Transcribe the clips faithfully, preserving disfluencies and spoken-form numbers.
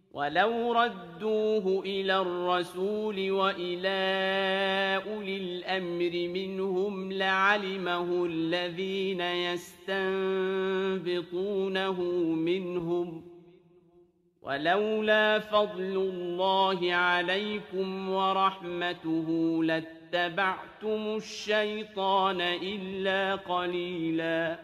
ولو ردوه إلى الرسول وإلى أولي الأمر منهم لعلمه الذين يستنبطونه منهم ولولا فضل الله عليكم ورحمته لاتبعتم الشيطان إلا قليلا.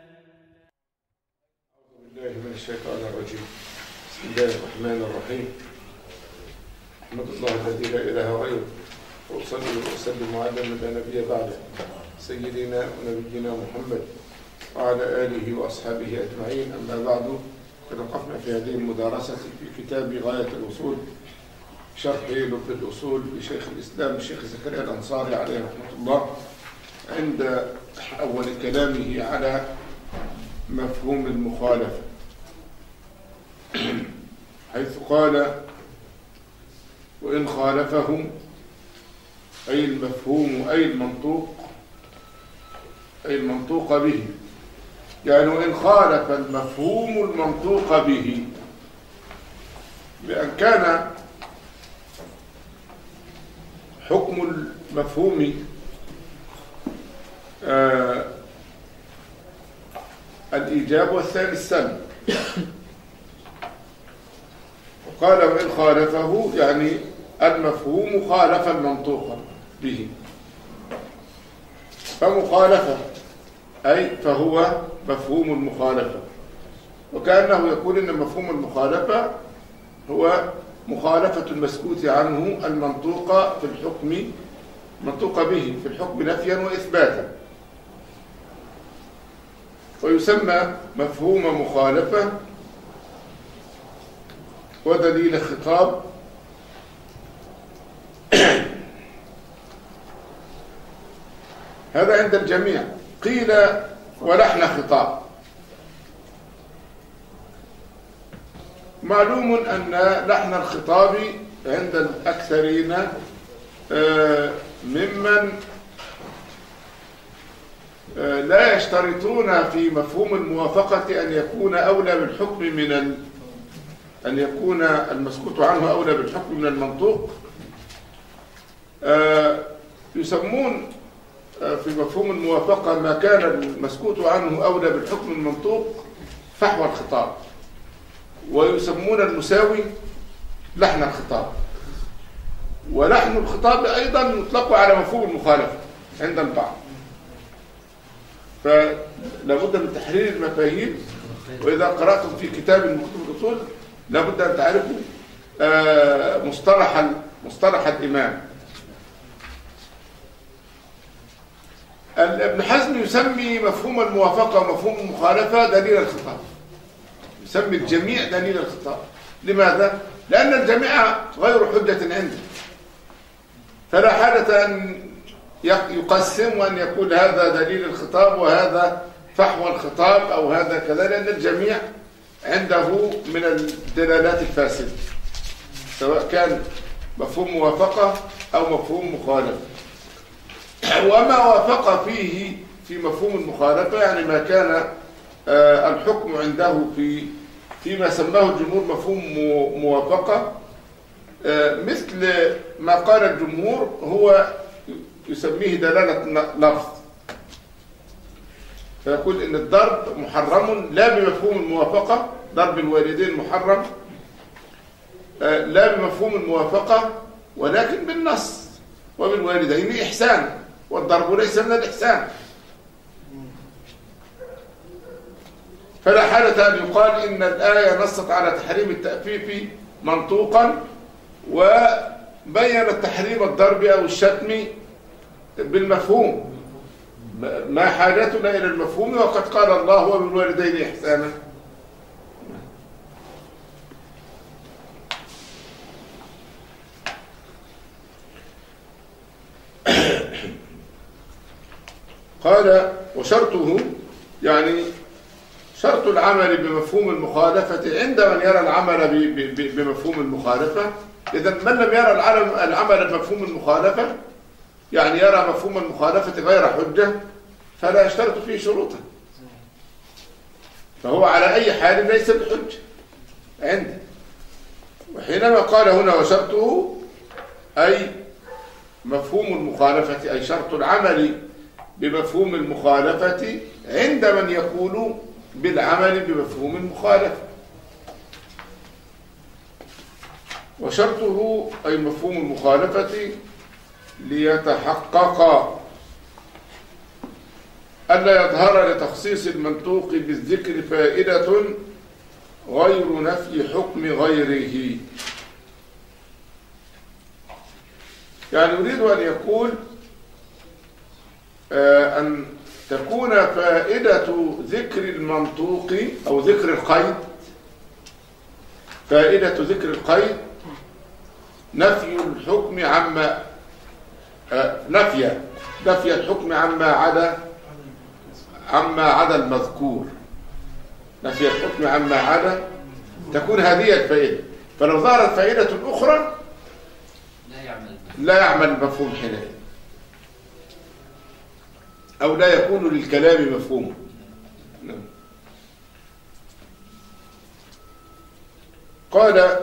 أعوذ بالله من الشيطان الرجيم. بسم الله الرحمن الرحيم. أحمد الله الذي لا إله غيره وأصلي وأسلم على من لا نبي بعده سيدنا ونبينا محمد وعلى آله وأصحابه أجمعين. أما بعد، قد وقفنا في هذه المدارسة في كتاب غاية الوصول شرح لب الأصول لشيخ الإسلام الشيخ زكريا الأنصاري عليه رحمة الله، عند أول كلامه على مفهوم المخالفة، حيث قال: وإن خالفهم، أي المفهوم أي المنطوق أي المنطوق به، يعني وإن خالف المفهوم المنطوق به، بأن كان حكم المفهوم آه الإيجاب والثاني السلب، وقال وإن خالفه يعني المفهوم خالف المنطوق به، فمخالفة أي فهو مفهوم المخالفة، وكأنه يقول إن مفهوم المخالفة هو مخالفة المسكوت عنه المنطوق في الحكم منطوق به في الحكم نفيا وإثباتا، ويسمى مفهوم مخالفة ودليل خطاب. هذا عند الجميع. قيل ولحن خطاب. معلوم أن لحن الخطاب عند الأكثرين ممن لا يشترطون في مفهوم الموافقة أن يكون أولى بالحكم من ال... أن يكون المسكوت عنه أولى بالحكم من المنطوق. يسمون في مفهوم الموافقة ما كان المسكوت عنه أولى بالحكم المنطوق فحوى الخطاب، ويسمون المساوي لحن الخطاب. ولحن الخطاب أيضا يطلق على مفهوم المخالفة عند البعض، فلا بد من تحرير المفاهيم. وإذا قرأتم في كتاب من كتب الأصول لا بد أن تعرفوا مصطلح مصطلح الإمام. ابن حزم يسمي مفهوم الموافقة ومفهوم المخالفة دليل الخطاب، يسمي الجميع دليل الخطاب. لماذا؟ لأن الجميع غير حجة عنده، فلا حاجة أن يقسم وأن يقول هذا دليل الخطاب وهذا فحوى الخطاب أو هذا كذا، لأن الجميع عنده من الدلالات الفاسدة، سواء كان مفهوم موافقة أو مفهوم مخالفة. وما وافق فيه في مفهوم المخالفة يعني ما كان الحكم عنده في فيما سماه الجمهور مفهوم موافقة، مثل ما قال الجمهور هو يسميه دلالة لفظ، فيقول إن الضرب محرم لا بمفهوم الموافقة، ضرب الوالدين محرم لا بمفهوم الموافقة ولكن بالنص، وبالوالدين إحسان، والضرب ليس من الإحسان. فلا حالة أن يقال إن الآية نصت على تحريم التأفيف منطوقا وبينت تحريم الضرب أو الشتم بالمفهوم. ما حاجتنا إلى المفهوم وقد قال الله وبالوالدين إحسانا. قال وشرطه يعني شرط العمل بمفهوم المخالفة عند من يرى العمل بمفهوم المخالفة. إذا من لم يرى العمل بمفهوم المخالفة يعني يرى مفهوم المخالفة غير حجة فلا يشترط فيه شروطا، فهو على أي حال ليس بحجة عنده. وحينما قال هنا وشرطه أي مفهوم المخالفة، أي شرط العمل بمفهوم المخالفة عند من يقول بالعمل بمفهوم المخالفة. وشرطه أي مفهوم المخالفة ليتحقق ألا يظهر لتخصيص المنطوق بالذكر فائدة غير نفي حكم غيره. يعني يريد أن يقول آه أن تكون فائدة ذكر المنطوق أو ذكر القيد، فائدة ذكر القيد نفي الحكم عما آه نفي نفي الحكم عما عدا عما عدا المذكور، نفي الحكم عما عدا، تكون هذه الفائدة. فلو ظهرت فائدة أخرى لا يعمل المفهوم حينئذ، أو لا يكون للكلام مفهوم. قال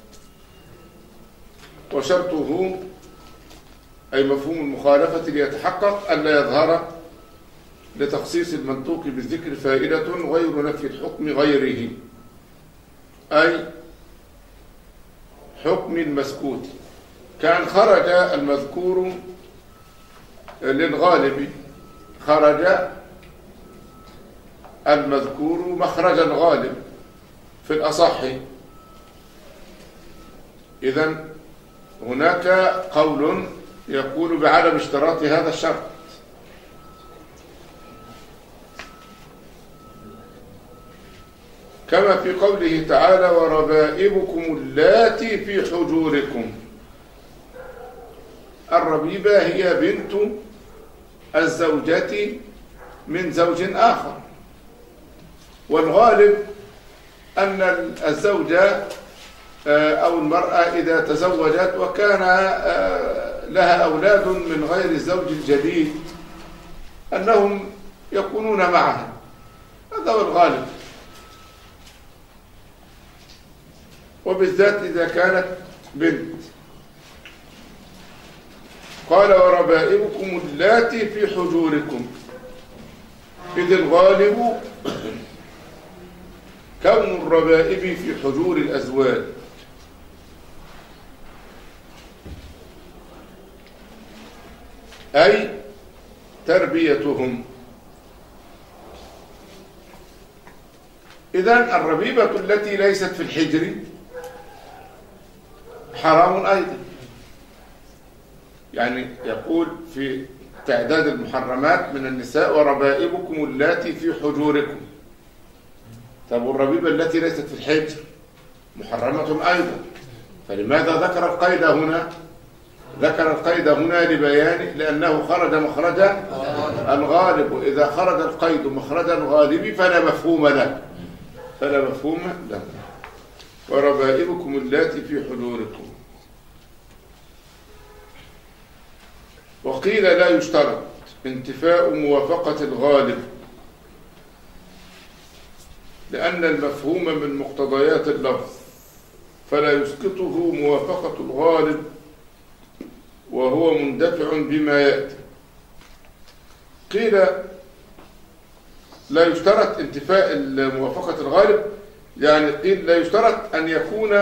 وشرطه أي مفهوم المخالفة ليتحقق ألا يظهر لتخصيص المنطوق بالذكر فائدة غير نفي الحكم غيره، أي حكم المسكوت. كان خرج المذكور للغالب، خرج المذكور مخرج الغالب في الأصح. إذن هناك قول يقول بعدم اشتراط هذا الشرط، كما في قوله تعالى وربائبكم اللاتي في حجوركم. الربيبة هي بنت الزوجة من زوج آخر، والغالب أن الزوجة أو المرأة إذا تزوجت وكان لها أولاد من غير الزوج الجديد أنهم يكونون معها، هذا هو الغالب، وبالذات إذا كانت بنت. قال وربائبكم اللاتي في حجوركم، إذ الغالب كون الربائب في حجور الأزواج، أي تربيتهم. إذن الربيبة التي ليست في الحجر حرام أيضا. يعني يقول في تعداد المحرمات من النساء وربائبكم اللاتي في حجوركم. طب والربيبة التي ليست في الحجر محرمة أيضا، فلماذا ذكر القيد هنا؟ ذكر القيد هنا لبيان لأنه خرج مخرج الغالب، وإذا خرج القيد مخرج الغالب فلا مفهوم له، فلا مفهوم له. وربائبكم اللاتي في حجوركم. وقيل لا يشترط انتفاء موافقة الغالب، لأن المفهوم من مقتضيات اللفظ، فلا يسقطه موافقة الغالب وهو مندفع بما يأتي. قيل لا يشترط انتفاء موافقة الغالب، يعني قيل لا يشترط أن يكون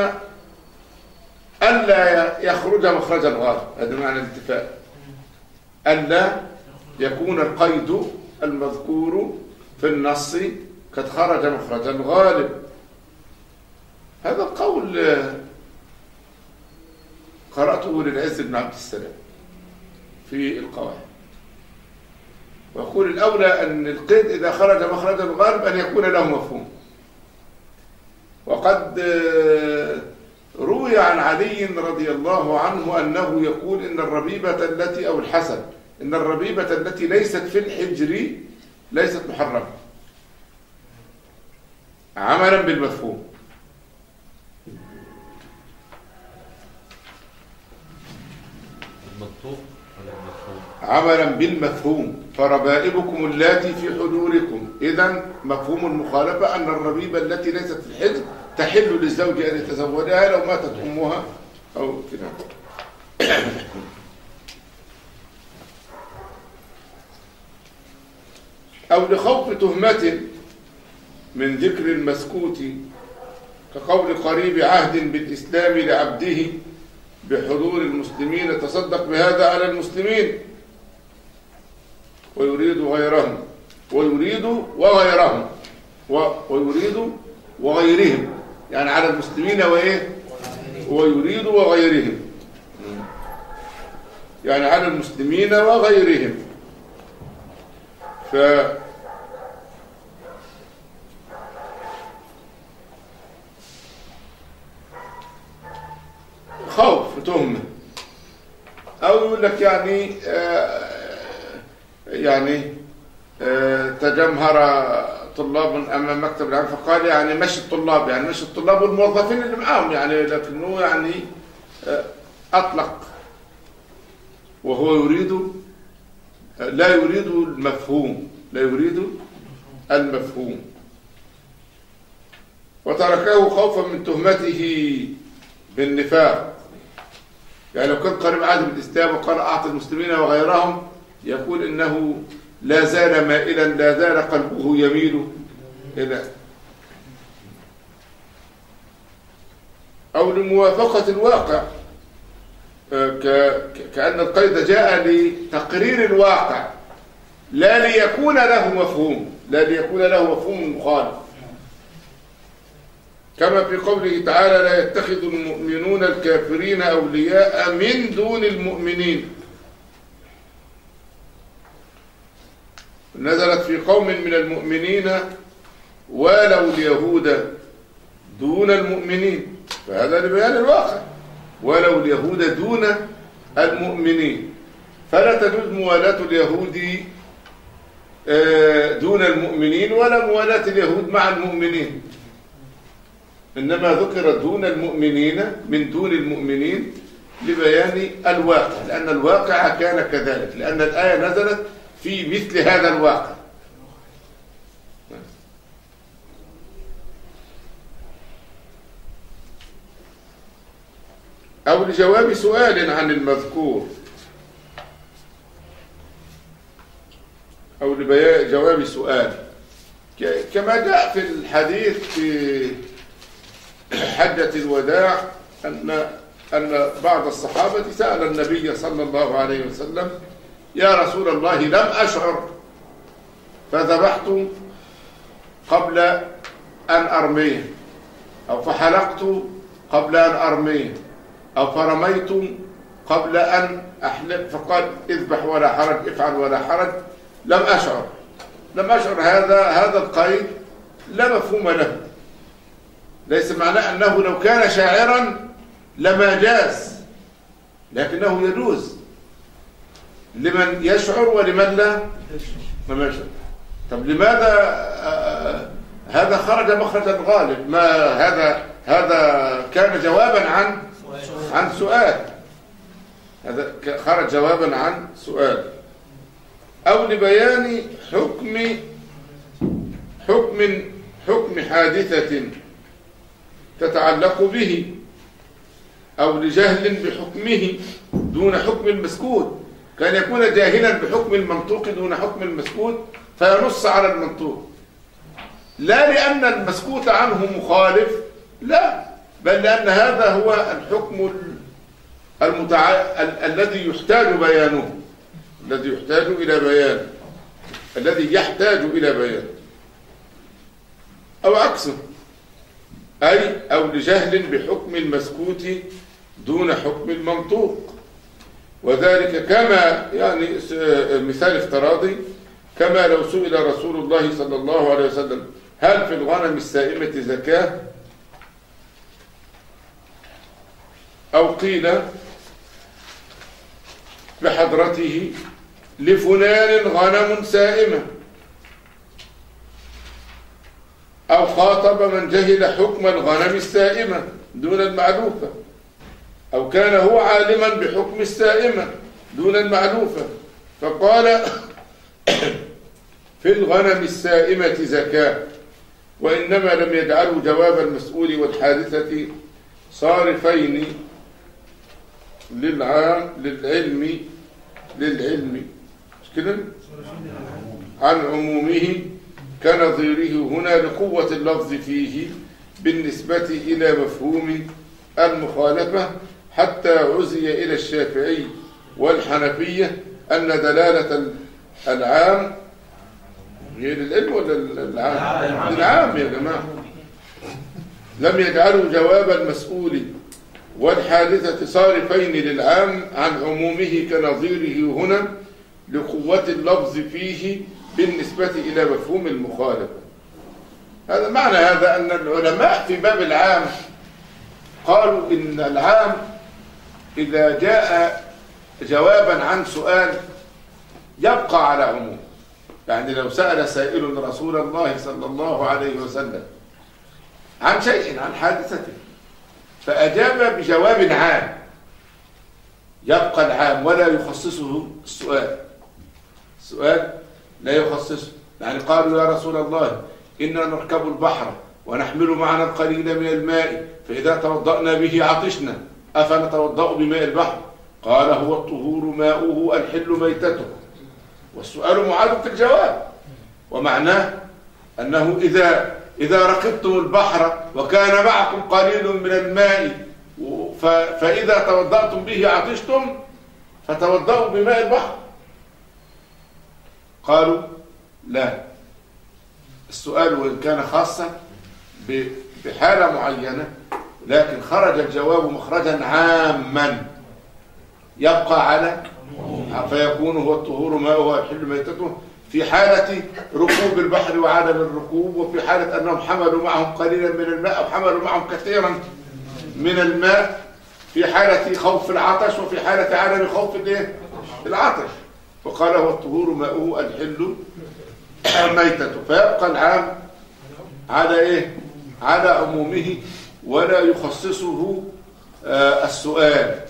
ألا يخرج مخرج الغالب، هذا معنى الانتفاء، ألا يكون القيد المذكور في النص قد خرج مخرج الغالب. هذا القول قرأته للعز بن عبد السلام في القواعد، ويقول الأولى أن القيد إذا خرج مخرج الغالب أن يكون له مفهوم. وقد روي عن علي رضي الله عنه أنه يقول إن الربيبة التي أو الحسن إن الربيبة التي ليست في الحجر ليست محرمة عملا بالمفهوم. عملا بالمفهوم. فربائبكم اللاتي في حجوركم، إذن مفهوم المخالفة أن الربيبة التي ليست في الحجر تحل للزوج أن يتزوجها لو ماتت أمها أو كده. أو لخوف تهمة من ذكر المسكوت كقول قريب عهد بالإسلام لعبده بحضور المسلمين تصدق بهذا على المسلمين ويريد غيرهم ويريد وغيرهم ويريد وغيرهم، يعني على المسلمين وإيه ويريد وغيرهم، يعني على المسلمين وغيرهم. ف خوف تهمة، أو يقول لك يعني آه يعني آه تجمهر طلاب أمام مكتب العام فقال يعني مش الطلاب، يعني مش الطلاب والموظفين اللي معاهم، يعني لكنه يعني آه أطلق وهو يريد لا يريد المفهوم لا يريد المفهوم وتركه خوفا من تهمته بالنفاق. يعني لو كان قريب عهد بالإسلام وقال أعطي المسلمين وغيرهم يقول إنه لا زال مائلا، لا زال قلبه يميل إلى أو لموافقة الواقع، كأن القيد جاء لتقرير الواقع لا ليكون له مفهوم لا ليكون له مفهوم مخالف، كما في قوله تعالى لا يتخذ المؤمنون الكافرين أولياء من دون المؤمنين، نزلت في قوم من المؤمنين ولو اليهود دون المؤمنين، فهذا لبيان الواقع، ولو اليهود دون المؤمنين، فلا تجوز موالاة اليهود دون المؤمنين ولا موالاة اليهود مع المؤمنين، إنما ذكر دون المؤمنين من دون المؤمنين لبيان الواقع، لأن الواقع كان كذلك، لأن الآية نزلت في مثل هذا الواقع. أو لجواب سؤال عن المذكور، أو لجواب سؤال كما جاء في الحديث في حجة الوداع أن أن بعض الصحابة سأل النبي صلى الله عليه وسلم يا رسول الله لم أشعر فذبحت قبل أن أرميه، أو فحلقت قبل أن أرميه، أو فرميت قبل أن أحلق، فقال اذبح ولا حرج، افعل ولا حرج، لم أشعر لم أشعر هذا هذا القيد لا مفهوم له، ليس معناه أنه لو كان شاعرا لما جاز، لكنه يجوز لمن يشعر ولمن لا لم يشعر. طب لماذا آه هذا خرج مخرج الغالب؟ ما هذا هذا كان جوابا عن عن سؤال، هذا خرج جوابا عن سؤال. أو لبيان حكم حكم حكم حادثة تتعلق به، أو لجهل بحكمه دون حكم المسكوت، كان يكون جاهلا بحكم المنطوق دون حكم المسكوت فينص على المنطوق، لا لأن المسكوت عنه مخالف، لا، بل لأن هذا هو الحكم المتع... ال... الذي يحتاج بيانه الذي يحتاج إلى بيان الذي يحتاج إلى بيان أو عكسه، أي أو لجهل بحكم المسكوت دون حكم المنطوق، وذلك كما يعني مثال افتراضي كما لو سئل رسول الله صلى الله عليه وسلم هل في الغنم السائمة زكاة، أو قيل بحضرته لفلان غنم سائمة، أو خاطب من جهل حكم الغنم السائمة دون المعلوفة، أو كان هو عالما بحكم السائمة دون المعلوفة فقال في الغنم السائمة زكاة، وإنما لم يجعلوا جواب المسؤول والحادثة صارفين للعام للعلم للعلم مش كده عن عمومه كنظيره هنا لقوة اللفظ فيه بالنسبة إلى مفهوم المخالفة، حتى عزي إلى الشافعي والحنفية أن دلالة العام غير العلم ولا العام؟ العام يا جماعة. لم يجعلوا جواب المسؤول والحادثة صارفين للعام عن عمومه كنظيره هنا لقوة اللفظ فيه بالنسبة إلى مفهوم المخالفة. هذا معنى هذا أن العلماء في باب العام قالوا إن العام إذا جاء جوابا عن سؤال يبقى على عموم. يعني لو سأل سائل رسول الله صلى الله عليه وسلم عن شيء عن حادثته فأجاب بجواب عام يبقى العام ولا يخصصه السؤال. السؤال لا يخصصه. يعني قالوا يا رسول الله إننا نركب البحر ونحمل معنا القليل من الماء فإذا توضأنا به عطشنا أفنتوضأ بماء البحر؟ قال هو الطهور ماؤه الحل ميتته. والسؤال معاد في الجواب، ومعناه أنه إذا إذا ركبتم البحر وكان معكم قليل من الماء فإذا توضأتم به عطشتم فتوضأوا بماء البحر. قالوا لا، السؤال وإن كان خاصا بحالة معينة لكن خرج الجواب مخرجا عاما يبقى على فيكون هو الطهور ماؤه الحل ميتته في حالة ركوب البحر وعدم الركوب، وفي حالة أنهم حملوا معهم قليلا من الماء أو حملوا معهم كثيرا من الماء في حالة خوف العطش وفي حالة عدم خوف العطش. وقال هو الطهور ماؤه الحل ميتته. فيبقى العام على إيه؟ على عمومه ولا يخصصه آه السؤال.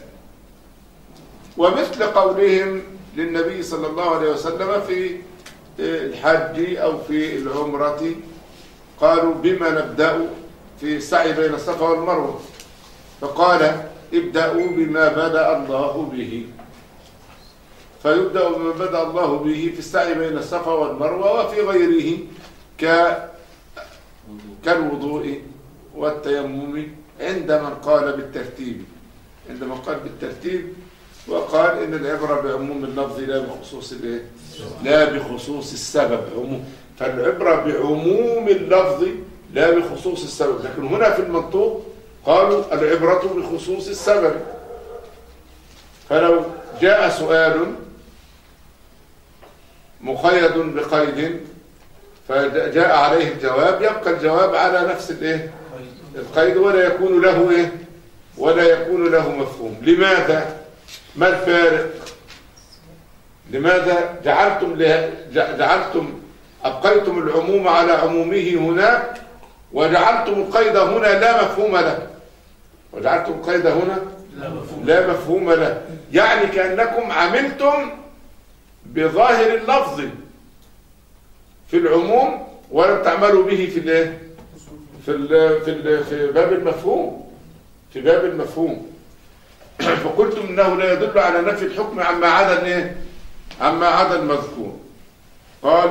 ومثل قولهم للنبي صلى الله عليه وسلم في الحج أو في العمرة قالوا بما نبدأ في السعي بين الصفا والمروة؟ فقال ابدأوا بما بدأ الله به. فيبدأ بما بدأ الله به في السعي بين الصفا والمروة وفي غيره كالوضوء والتيمم عند من قال بالترتيب. عندما قال بالترتيب وقال إن العبرة بعموم اللفظ لا بخصوص الايه؟ لا بخصوص السبب. عموم فالعبرة بعموم اللفظ لا بخصوص السبب. لكن هنا في المنطوق قالوا العبرة بخصوص السبب. فلو جاء سؤال مقيد بقيد فجاء عليه الجواب يبقى الجواب على نفس الايه؟ القيد ولا يكون له ايه؟ ولا يكون له مفهوم. لماذا؟ ما الفارق؟ لماذا جعلتم جعلتم أبقيتم العموم على عمومه هناك وجعلتم القيد هنا لا مفهوم له؟ وجعلتم القيد هنا لا مفهوم له. يعني كأنكم عملتم بظاهر اللفظ في العموم ولم تعملوا به في الايه؟ في ال في ال في باب المفهوم في باب المفهوم. فقلتم انه لا يدل على نفي الحكم عما عدا ايه؟ عما عدا المذكور. قال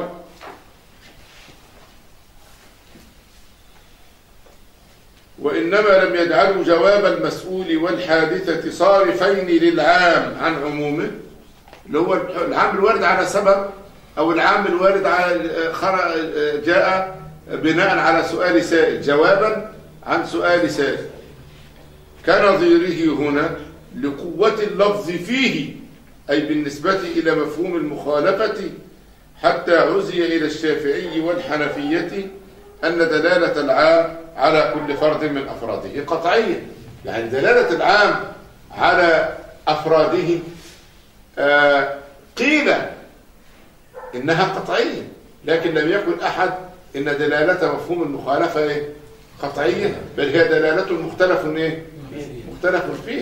وانما لم يجعلوا جواب المسؤول والحادثة صارفين للعام عن عمومه، اللي هو العام الوارد على سبب او العام الوارد على جاء بناء على سؤال سائل جوابا عن سؤال سائل كنظيره هنا لقوة اللفظ فيه أي بالنسبة إلى مفهوم المخالفة، حتى عزي إلى الشافعي والحنفية أن دلالة العام على كل فرد من أفراده قطعية. يعني دلالة العام على أفراده آه قيل إنها قطعية، لكن لم يكن أحد إن دلالة مفهوم المخالفة إيه؟ قطعية، بل هي دلالة مختلف إيه؟ مختلف فيه.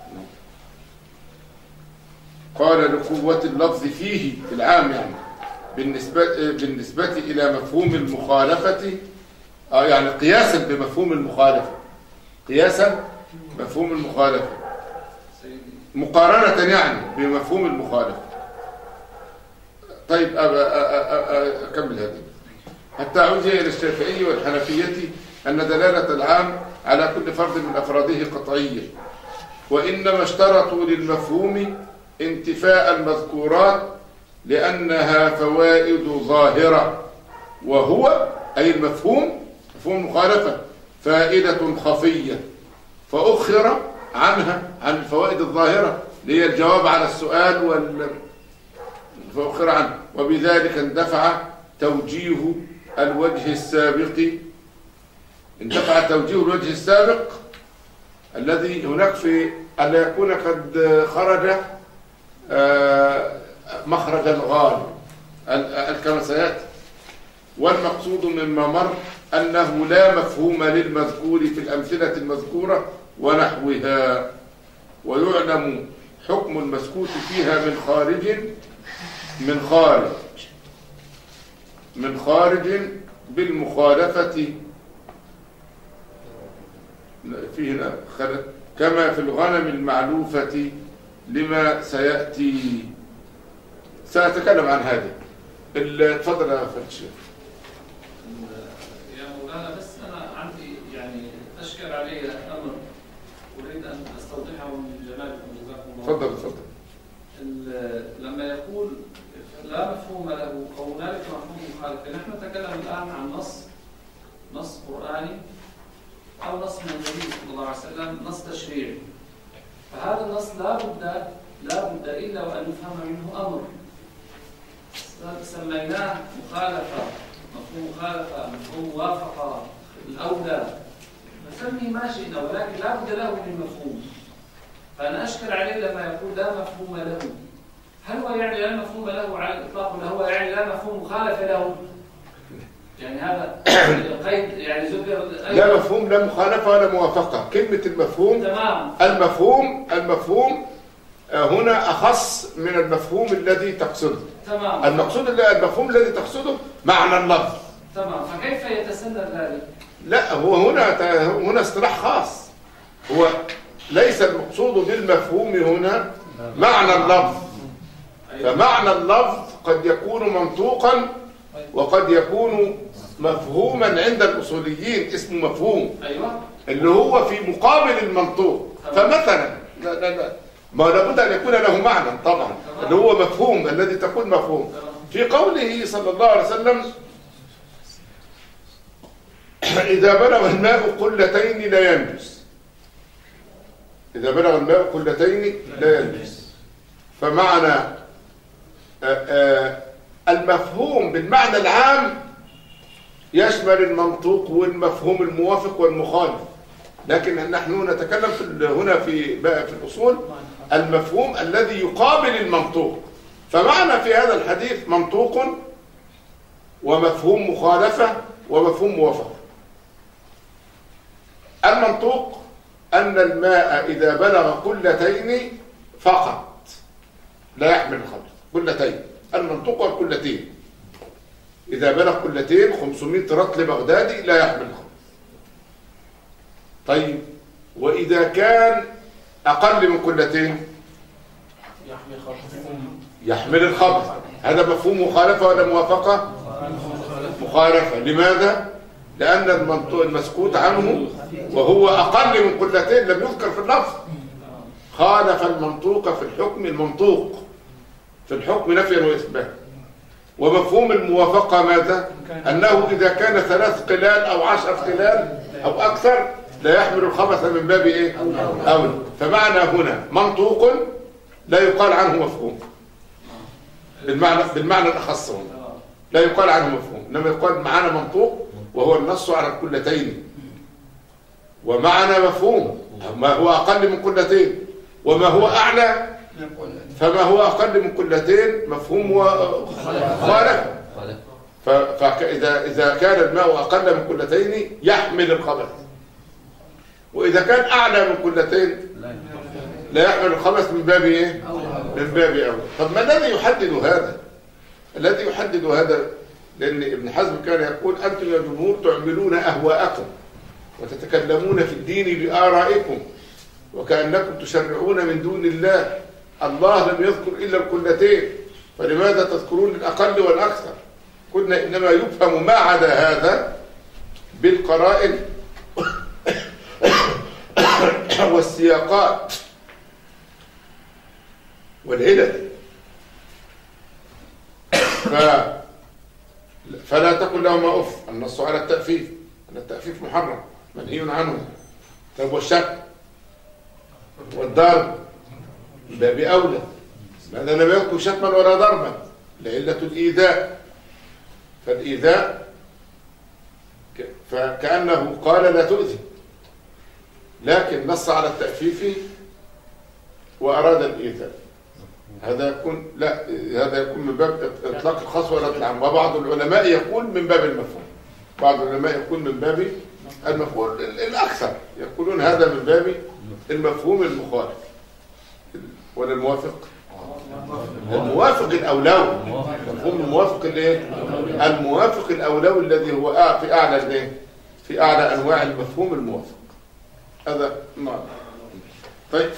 قال لقوة اللفظ فيه في العام يعني بالنسبة بالنسبة إلى مفهوم المخالفة، آه يعني قياسا بمفهوم المخالفة، قياسا مفهوم المخالفة مقارنة يعني بمفهوم المخالفة. طيب أكمل هذه. حتى عزي إلى الشافعي والحنفية أن دلالة العام على كل فرد من أفراده قطعية، وإنما اشترطوا للمفهوم انتفاء المذكورات لأنها فوائد ظاهرة، وهو أي المفهوم مفهوم المخالفة فائدة خفية فأخر عنها عن الفوائد الظاهرة اللي هي الجواب على السؤال وال فأخر عنه، وبذلك اندفع توجيه الوجه السابق اندفع توجيه الوجه السابق الذي هناك في أن يكون قد خرج مخرج الغالب كما سيأتي. والمقصود مما مر أنه لا مفهوم للمذكور في الأمثلة المذكورة ونحوها، ويعلم حكم المسكوت فيها من خارج من خارج من خارج بالمخالفة فيه هنا كما في الغنم المعلوفة لما سيأتي. سأتكلم عن هذا. تفضل يا فندم الشيخ. يا مولانا بس أنا عندي يعني أشكر علي أمر أريد أن أستوضحه من جمالكم جزاكم الله. تفضل تفضل. لما يقول لا مفهوم له أو هنالك مفهوم مخالف، نحن نتكلم الآن عن نص نص قرآني أو نص من النبي صلى الله عليه وسلم، نص تشريعي. فهذا النص لا بد لا بد إلا وأن يفهم منه أمر سميناه مخالفة، مفهوم مخالفة، مفهوم موافقة، الأولى، نسميه ما شئنا، ولكن لا بد له من مفهوم. فأنا أشكر عليه لما يقول لا مفهوم له. هل هو يعني لا مفهوم له على الإطلاق، ولا هو يعني لا مفهوم مخالفة له؟ يعني هذا قيد يعني ذكر لا مفهوم لا مخالفة ولا موافقة. كلمة المفهوم تمام. المفهوم المفهوم هنا أخص من المفهوم الذي تقصده. تمام. المقصود المفهوم الذي تقصده معنى اللفظ. تمام. فكيف يتسنى ذلك؟ لا هو هنا هنا اصطلاح خاص. هو ليس المقصود بالمفهوم هنا معنى اللفظ. فمعنى اللفظ قد يكون منطوقا وقد يكون مفهوما عند الأصوليين اسمه مفهوم. أيوة. اللي هو في مقابل المنطوق. فمثلا لا لا لا ما لابد أن يكون له معنى طبعا اللي هو مفهوم الذي تقول مفهوم. في قوله صلى الله عليه وسلم إذا بلغ الماء قلتين لا ينجس. إذا بلغ الماء قلتين لا ينجس. فمعنى آآ آآ المفهوم بالمعنى العام يشمل المنطوق والمفهوم الموافق والمخالف، لكن نحن نتكلم في هنا في في الأصول المفهوم الذي يقابل المنطوق. فمعنى في هذا الحديث منطوق ومفهوم مخالفة ومفهوم موافقة. المنطوق أن الماء إذا بلغ قلتين فقط لا يحمل الخبث. قلتين المنطوق والقلتين إذا بلغ قلتين خمسمائة رطل بغدادي لا يحمل الخبث. طيب وإذا كان أقل من قلتين يحمل الخبث. هذا مفهوم مخالفة ولا موافقة؟ مخالفة. لماذا؟ لأن المنطوق المسكوت عنه وهو أقل من قلتين لم يذكر في اللفظ. خالف المنطوق في الحكم المنطوق في الحكم نفيا وإثباتا. ومفهوم الموافقة ماذا؟ أنه إذا كان ثلاث قلال أو عشر قلال أو أكثر لا يحمل الخبث من باب إيه؟ أولى. فمعنى هنا منطوق لا يقال عنه مفهوم بالمعنى بالمعنى الأخص هنا لا يقال عنه مفهوم، إنما يقال معنا منطوق وهو النص على القلتين، ومعنا مفهوم ما هو أقل من قلتين، وما هو أعلى فما هو أقل من قلتين مفهوم مخالف. فإذا إذا كان الماء أقل من قلتين يحمل الخبث، وإذا كان أعلى من قلتين لا يحمل الخبث من باب إيه؟ من باب أولى. طب ما الذي يحدد هذا؟ الذي يحدد هذا، لأن ابن حزم كان يقول أنتم يا جمهور تعملون أهواءكم وتتكلمون في الدين بآرائكم وكأنكم تشرعون من دون الله. الله لم يذكر إلا القلتين، فلماذا تذكرون الأقل والأكثر؟ قلنا إنما يفهم ما عدا هذا بالقرائن والسياقات والعلل. ف... فلا تقل لهما أف. النص على التأفيف، أن التأفيف محرم منهي عنه. طيب والشك والضرب باب أولى، لأنه لم يذكر شتما ولا ضربا لعلة الإيذاء، فالإيذاء فكأنه قال لا تؤذي، لكن نص على التأفيف وأراد الإيذاء. هذا يكون لا هذا يكون من باب إطلاق الخاص ولا العام. وبعض العلماء يقول من باب المفهوم، بعض العلماء يقول من باب المفهوم، الأكثر يقولون هذا من باب المفهوم المخالف ولا الموافق. الموافق الأولوي، مفهوم الموافق الايه؟ الموافق الأولوي الذي هو في أعلى الايه؟ في أعلى أنواع المفهوم الموافق. هذا نعم. طيب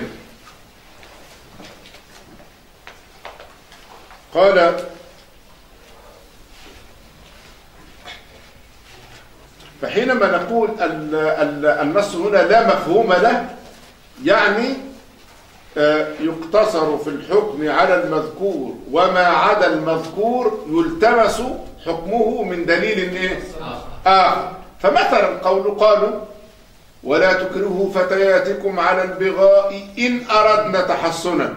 قال فحينما نقول النص هنا لا مفهوم له، يعني يقتصر في الحكم على المذكور، وما عدا المذكور يلتمس حكمه من دليل ايه؟ آخر. فمثلا قول قالوا ولا تكرهوا فتياتكم على البغاء إن أردنا تحصنا،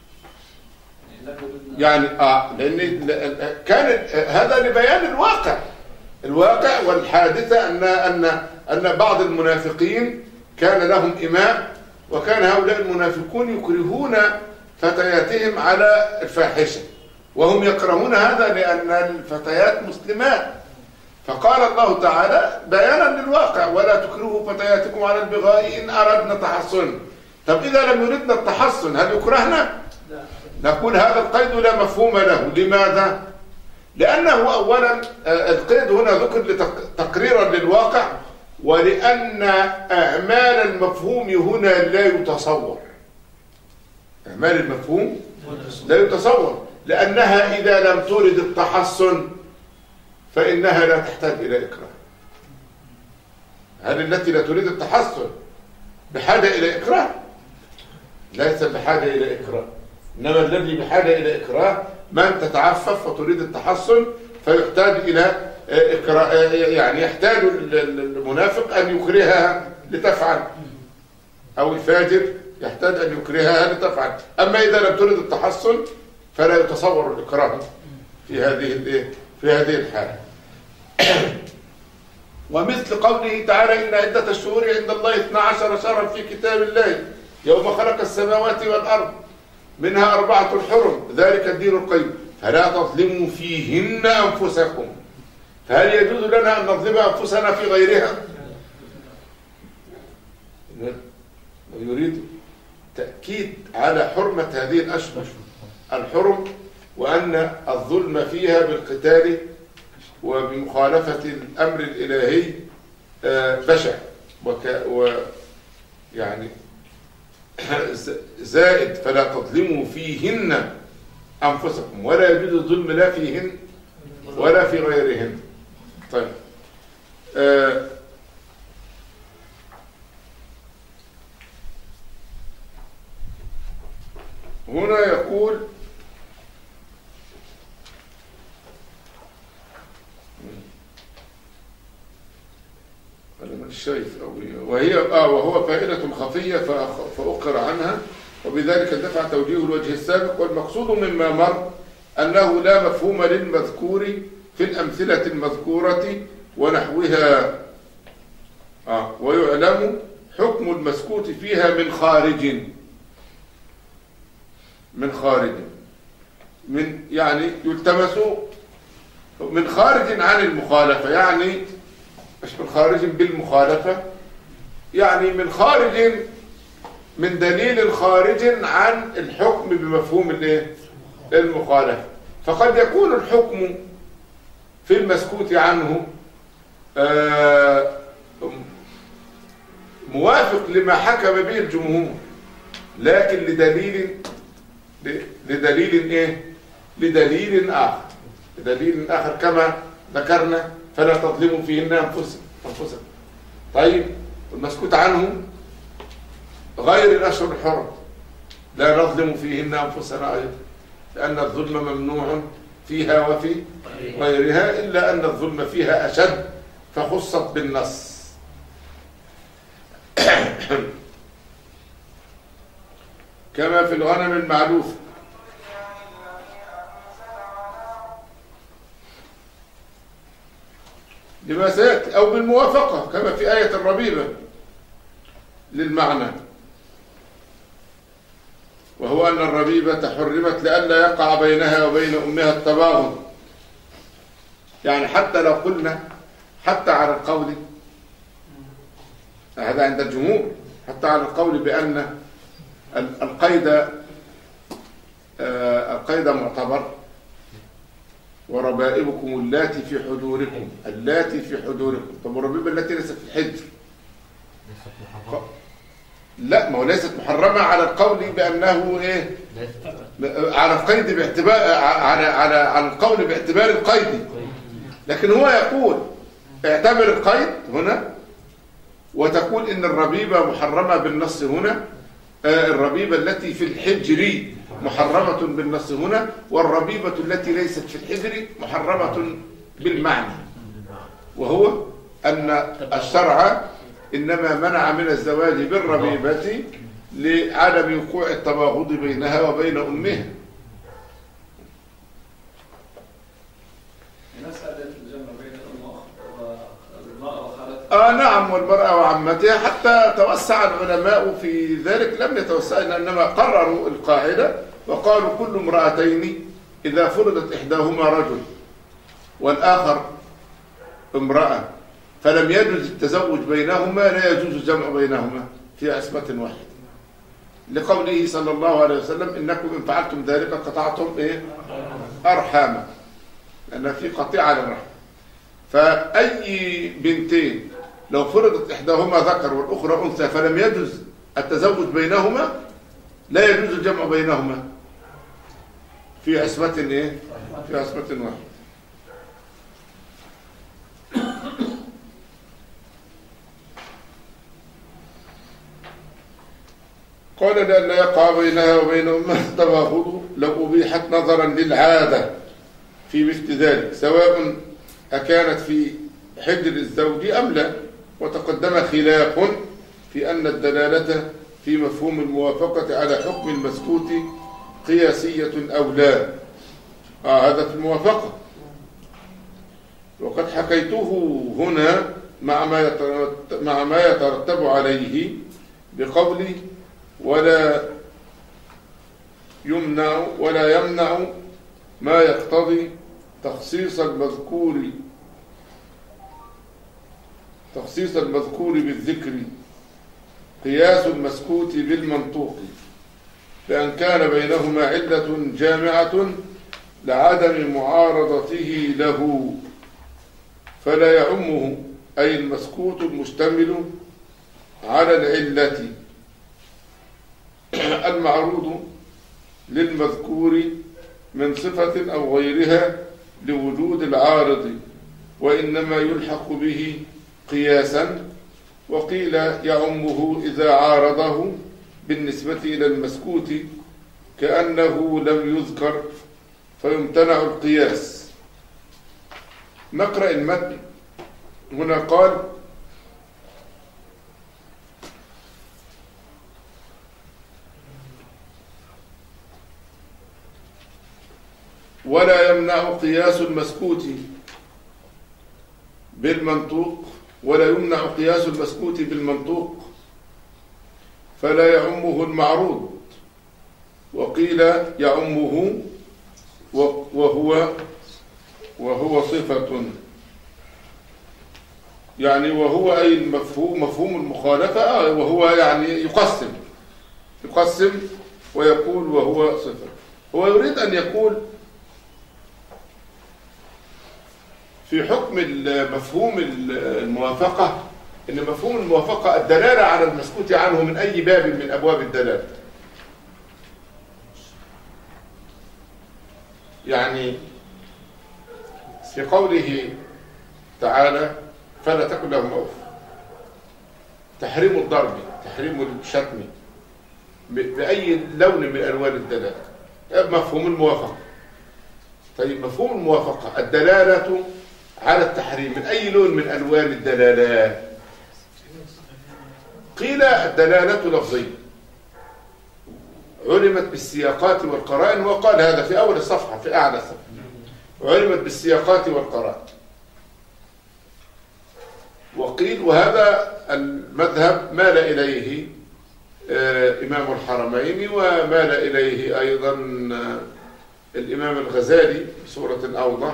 يعني آه لأن كان هذا لبيان الواقع الواقع والحادثة أن أن أن بعض المنافقين كان لهم إمام، وكان هؤلاء المنافقون يكرهون فتياتهم على الفاحشة، وهم يكرهون هذا لأن الفتيات مسلمات. فقال الله تعالى بيانا للواقع ولا تكرهوا فتياتكم على البغاء إن أردنا تحصنا. طب إذا لم يردنا التحصن هل يكرهنا؟ نقول هذا القيد لا مفهوم له. لماذا؟ لأنه أولا القيد هنا ذكر تقريرا للواقع، ولأن أعمال المفهوم هنا لا يتصور. أعمال المفهوم لا يتصور، لأنها إذا لم ترد التحصن فإنها لا تحتاج إلى إكراه. هل التي لا تريد التحصن بحاجة إلى إكراه؟ ليس بحاجة إلى إكراه، إنما الذي بحاجة إلى إكراه من تتعفف وتريد التحصن فيحتاج إلى إكراه، يعني يحتاج المنافق أن يكرهها لتفعل، أو الفاجر يحتاج أن يكرهها لتفعل. أما إذا لم تريد التحصن فلا يتصور الإكراه في هذه في هذه الحالة. ومثل قوله تعالى إن عدة الشهور عند الله اثنا عشر شهرا في كتاب الله يوم خلق السماوات والأرض منها أربعة حرم ذلك الدين القيم فلا تظلموا فيهن أنفسكم. فهل يجوز لنا أن نظلم أنفسنا في غيرها؟ ويريد تأكيد على حرمة هذه الأشهر الحرم، وأن الظلم فيها بالقتال وبمخالفة الأمر الإلهي بشع، ويعني زائد فلا تظلموا فيهن أنفسكم، ولا يجوز الظلم لا فيهن ولا في غيرهن. طيب آه هنا يقول أنا مش شايف وهي آه وهو فائدة خفية فأقر عنها، وبذلك دفع توجيه الوجه السابق. والمقصود مما مر أنه لا مفهوم للمذكور في الأمثلة المذكورة ونحوها، آه ويعلم حكم المسكوت فيها من خارج من خارج من يعني يلتمس من خارج عن المخالفة، يعني مش من خارج بالمخالفة، يعني من خارج من دليل خارج عن الحكم بمفهوم الايه المخالفة. فقد يكون الحكم في المسكوت عنه آه موافق لما حكم به الجمهور، لكن لدليل لدليل ايه لدليل اخر لدليل اخر كما ذكرنا، فلا تظلموا فيهن انفسكم. طيب المسكوت عنه غير الاشهر الحرم، لا نظلم فيهن انفسنا ايضا، لان الظلم ممنوع فيها وفي غيرها، الا ان الظلم فيها اشد فخصت بالنص. كما في الغنم المعلوفة لما سيأتي، أو بالموافقة كما في آية الربيبة للمعنى، وهو أن الربيبة حرمت لئلا يقع بينها وبين أمها التباغض. يعني حتى لو قلنا حتى على القول، هذا عند الجمهور، حتى على القول بأن القيد القيد معتبر، وربائبكم اللاتي في حجوركم اللاتي في حجوركم. طب الربيبة التي ليست في الحجر لا، ما هو ليست محرمة على القول بأنه ايه على القيد باعتبار على على على القول باعتبار القيد، لكن هو يقول اعتبر القيد هنا وتقول ان الربيبة محرمة بالنص هنا، الربيبة التي في الحجر محرمة بالنص هنا، والربيبة التي ليست في الحجر محرمة بالمعنى، وهو أن الشرع إنما منع من الزواج بالربيبة لعدم وقوع التباغض بينها وبين أمها. آه نعم، والمرأة وعمتها، حتى توسع العلماء في ذلك، لم يتوسع إنما قرروا القاعدة وقالوا كل امرأتين إذا فرضت إحداهما رجل والآخر امرأة فلم يجوز التزوج بينهما لا يجوز الجمع بينهما في عصمة واحدة، لقوله صلى الله عليه وسلم إنكم إن فعلتم ذلك قطعتم إيه؟ أرحاما، لأن في قطيعة للرحم. فأي بنتين لو فرضت إحداهما ذكر والأخرى أنثى فلم يجوز التزوج بينهما لا يجوز الجمع بينهما في عصمة إيه؟ في عصمة واحدة. قال لأن يقع بينها وبين أمها التباغض لو أبيحت نظرا للعادة في مثل ذلك، سواء أكانت في حجر الزوج أم لا، وتقدم خلاف في أن الدلالة في مفهوم الموافقة على حكم المسكوت قياسية أو لا. آه هذا في الموافقة، وقد حكيته هنا مع ما يترتب, مع ما يترتب عليه بقولي ولا يمنع ولا يمنع ما يقتضي تخصيص المذكور تخصيص المذكور بالذكر قياس المسكوت بالمنطوق، لأن كان بينهما علة جامعة لعدم معارضته له، فلا يعمه أي المسكوت المشتمل على العلة المعروض للمذكور من صفة أو غيرها لوجود العارض، وإنما يلحق به قياسا. وقيل يعمه إذا عارضه بالنسبة إلى المسكوت كأنه لم يذكر فيمتنع القياس. نقرأ المتن. هنا قال ولا يمنع قياس المسكوت بالمنطوق ولا يمنع قياس المسكوت بالمنطوق فلا يعمه المعروض. وقيل يعمه وهو وهو صفة، يعني وهو أي المفهوم مفهوم المخالفة، وهو يعني يقسم يقسم ويقول وهو صفة. هو يريد أن يقول في حكم مفهوم الموافقة إن مفهوم الموافقة الدلالة على المسكوت عنه من أي باب من أبواب الدلالة. يعني في قوله تعالى فلا تكن لهم أوف، تحريم الضرب، تحريم الشتم بأي لون من ألوان الدلالة، مفهوم الموافقة. طيب مفهوم الموافقة الدلالة على التحريم من أي لون من ألوان الدلالات؟ قيل الدلالة لفظية علمت بالسياقات والقرائن، وقال هذا في أول الصفحة في أعلى الصفحة، علمت بالسياقات والقرائن. وقيل وهذا المذهب مال إليه إمام الحرمين، ومال إليه أيضا الإمام الغزالي بصورة أوضح،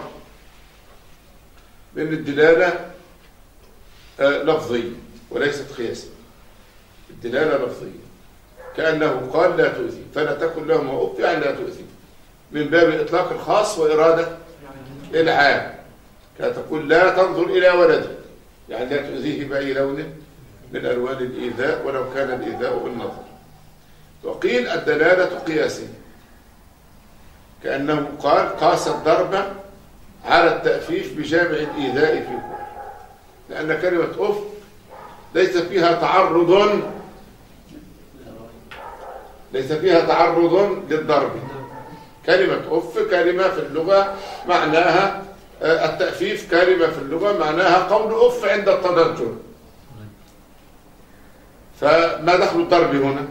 من الدلالة لفظية وليست قياسية. الدلالة لفظية كأنه قال لا تؤذي، فلا تكن لهم أف يعني لا تؤذي، من باب إطلاق الخاص وإرادة العام. كتقول لا تنظر إلى ولده، يعني لا تؤذيه بأي لون من ألوان الإيذاء ولو كان الإيذاء بالنظر. وقيل الدلالة قياسية كأنه قال قاس الضرب على التأفيف بجامع الإيذاء في كل، لأن كلمة أف ليس فيها تعرض ليس فيها تعرض للضرب. كلمة أف كلمة في اللغة معناها التأفيف، كلمة في اللغة معناها قول أف عند التضجر، فما دخل الضرب هنا؟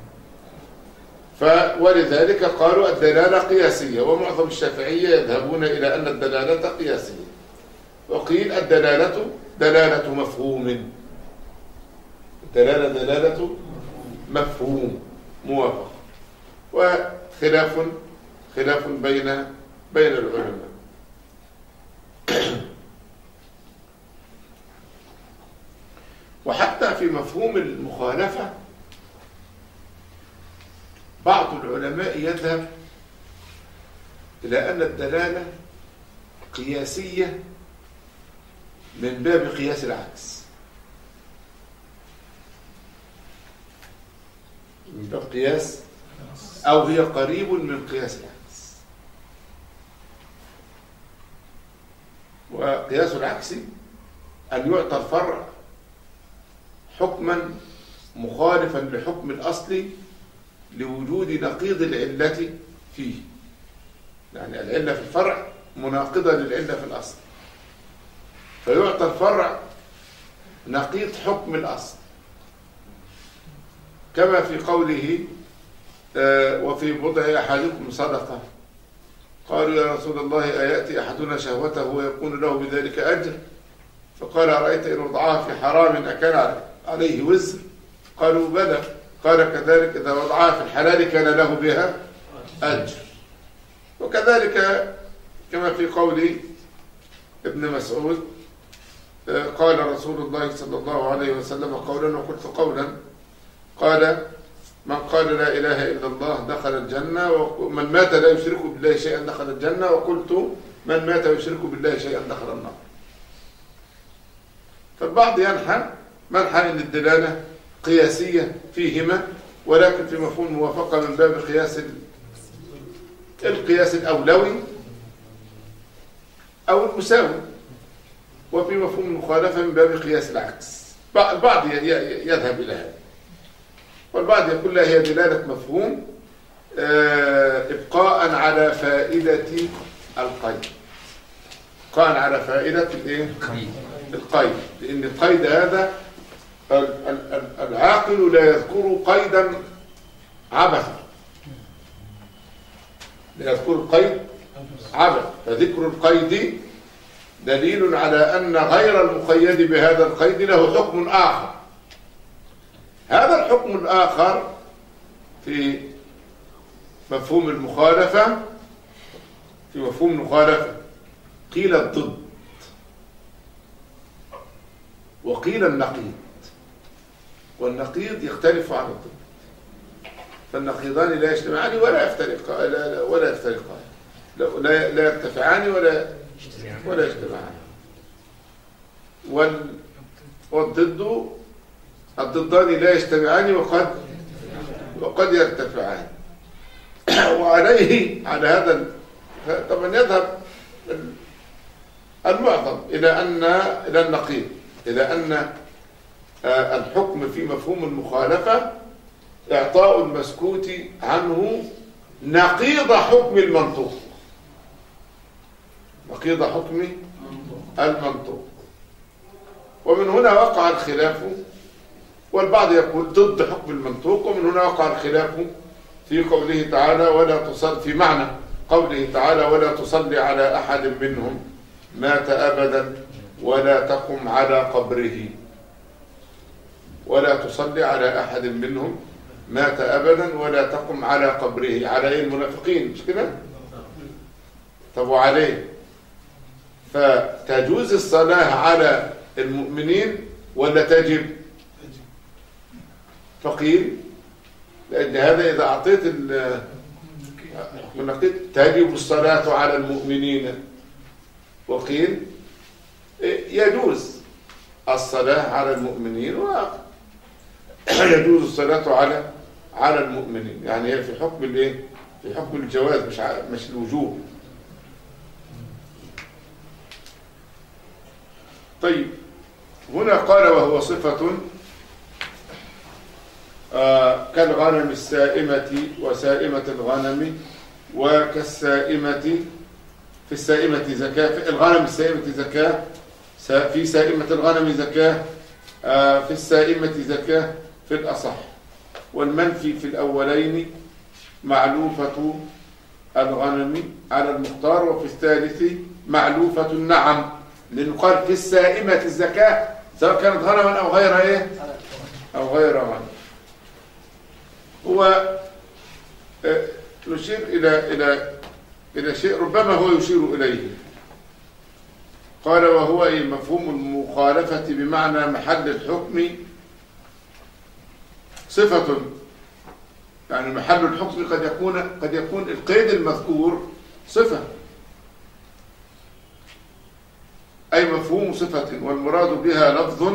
ولذلك قالوا الدلالة قياسية، ومعظم الشافعية يذهبون إلى أن الدلالة قياسية. وقيل الدلالة دلالة مفهوم، الدلالة دلالة مفهوم موافق، وخلاف خلاف بين بين العلماء. وحتى في مفهوم المخالفة بعض العلماء يذهب إلى أن الدلالة قياسية من باب قياس العكس، من باب قياس، أو هي قريب من قياس العكس. وقياس العكس أن يعطى الفرع حكما مخالفا لحكم الأصل لوجود نقيض العلة فيه، يعني العلة في الفرع مناقضة للعلة في الأصل، فيعطى الفرع نقيض حكم الأصل، كما في قوله آه وفي بضع أحدكم صدقة، قالوا يا رسول الله أيأتي أحدنا شهوته ويكون له بذلك أجر؟ فقال أرأيت إن وضعها في حرام أكان عليه وزر؟ قالوا بلى، قال كذلك إذا وضعها في الحلال كان له بها أجر. وكذلك كما في قول ابن مسعود قال رسول الله صلى الله عليه وسلم قولا وقلت قولا، قال من قال لا إله إلا الله دخل الجنة، ومن مات لا يشرك بالله شيئا دخل الجنة، وقلت من مات يشرك بالله شيئا دخل النار. فالبعض ينحى منحى أن الدلالة قياسية فيهما، ولكن في مفهوم الموافقة من باب قياس القياس الأولوي أو المساوي، وفي مفهوم المخالفة من باب قياس العكس. البعض يذهب إلى هذا، والبعض يقول لا هي دلالة مفهوم إبقاء على فائدة القيد، إبقاء على فائدة القيد، لأن القيد هذا العاقل لا يذكر قيدا عبثا، لا يذكر القيد عبث، فذكر القيد دليل على أن غير المقيد بهذا القيد له حكم آخر. هذا الحكم الآخر في مفهوم المخالفة، في مفهوم المخالفة قيل الضد وقيل النقيض، والنقيض يختلف عن الضد، فالنقيضان لا يجتمعان ولا يفترقان ولا يفترقان لا لا يرتفعان ولا ولا يجتمعان. وال والضد الضدان لا يجتمعان وقد وقد يرتفعان. وعليه على هذا طبعا يذهب المعظم إلى أن إلى النقيض، إلى أن الحكم في مفهوم المخالفة إعطاء المسكوت عنه نقيض حكم المنطوق، نقيض حكم المنطوق. ومن هنا وقع الخلاف، والبعض يقول ضد حكم المنطوق، ومن هنا وقع الخلاف في قوله تعالى ولا تصل، في معنى قوله تعالى ولا تصلي على أحد منهم مات أبدا ولا تقم على قبره. ولا تصلي على أحد منهم مات أبدا ولا تقم على قبره. على إيه؟ المنافقين، مش كده؟ طب وعليه؟ فتجوز الصلاة على المؤمنين ولا تجب؟ فقيل لأن هذا إذا أعطيت النقيض تجب الصلاة على المؤمنين، وقيل يجوز الصلاة على المؤمنين ويجوز الصلاة على على المؤمنين. يعني هي في حكم الايه؟ في حكم الجواز، مش مش الوجوب. طيب هنا قال وهو صفة آه كالغنم السائمة وسائمة الغنم وكالسائمة، في السائمة زكاة، في الغنم السائمة زكاة، في سائمة الغنم زكاة، آه في السائمة زكاة في الأصح. والمنفي في الأولين معلوفة الغنم على المختار، وفي الثالث معلوفة النعم، لأنه قال في السائمة الزكاة سواء كانت غنما أو غير إيه أو غير غنم. هو نشير إلى إلى إلى شيء ربما هو يشير إليه. قال وهو إيه؟ مفهوم المخالفة بمعنى محل الحكم صفة، يعني محل الحكم قد يكون قد يكون القيد المذكور صفة، أي مفهوم صفة والمراد بها لفظ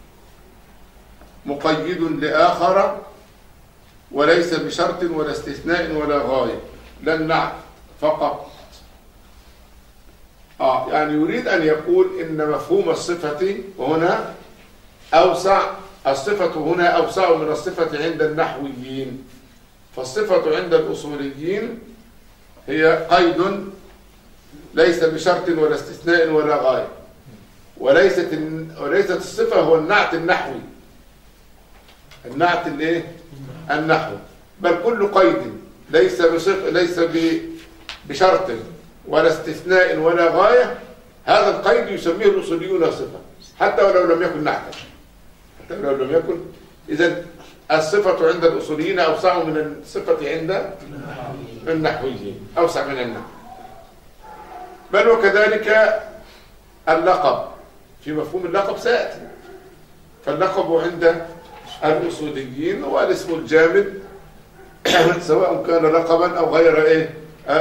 مقيد لآخر وليس بشرط ولا استثناء ولا غاية، لا النعت فقط. آه يعني يريد أن يقول إن مفهوم الصفة وهنا أوسع، الصفة هنا أوسع من الصفة عند النحويين. فالصفة عند الأصوليين هي قيد ليس بشرط ولا استثناء ولا غاية، وليست وليست الصفة هو النعت النحوي، النعت الايه النحوي، بل كل قيد ليس بصفة ليس بشرط ولا استثناء ولا غاية، هذا القيد يسميه الأصوليون صفة حتى ولو لم يكن نعتا، حتى ولو لم يكن. إذن الصفة عند الأصوليين أوسع من الصفة عند النحويين، أوسع من النحو. بل وكذلك اللقب، في مفهوم اللقب سيأتي. فاللقب عند الأصوليين هو الاسم الجامد سواء كان لقبا أو غير إيه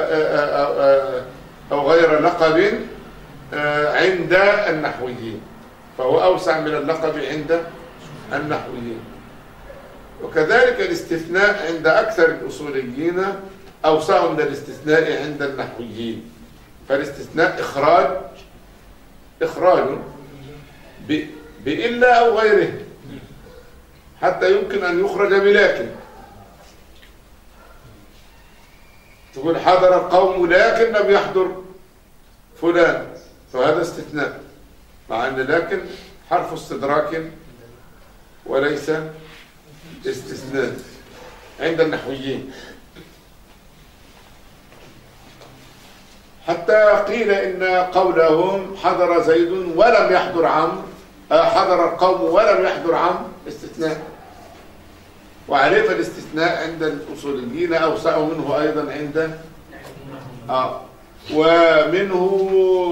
أو غير لقب عند النحويين، فهو أوسع من اللقب عند النحويين. وكذلك الاستثناء عند أكثر الأصوليين أوسع من الاستثناء عند النحويين. فالاستثناء إخراج إخراج بإلا أو غيره، حتى يمكن أن يخرج بلكن. تقول حضر القوم لكن لم يحضر فلان، فهذا استثناء، مع أن لكن حرف استدراك وليس استثناء عند النحويين. حتى قيل إن قولهم حضر زيد ولم يحضر عمرو، حضر القوم ولم يحضر عمرو استثناء، وعليه فالاستثناء عند الأصوليين أوسع منه أيضا عند آه ومنه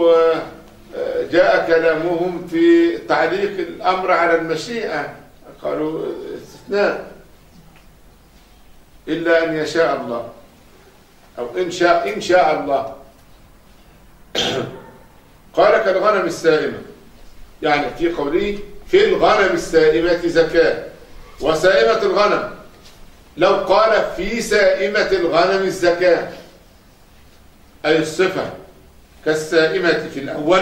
جاء كلامهم في تعليق الأمر على المشيئة، قالوا استثناء إلا أن يشاء الله، أو إن شاء إن شاء الله. قال كالغنم السائمة، يعني في قوله في الغنم السائمة زكاة، وسائمة الغنم، لو قال في سائمة الغنم الزكاة أي الصفة كالسائمة في الأول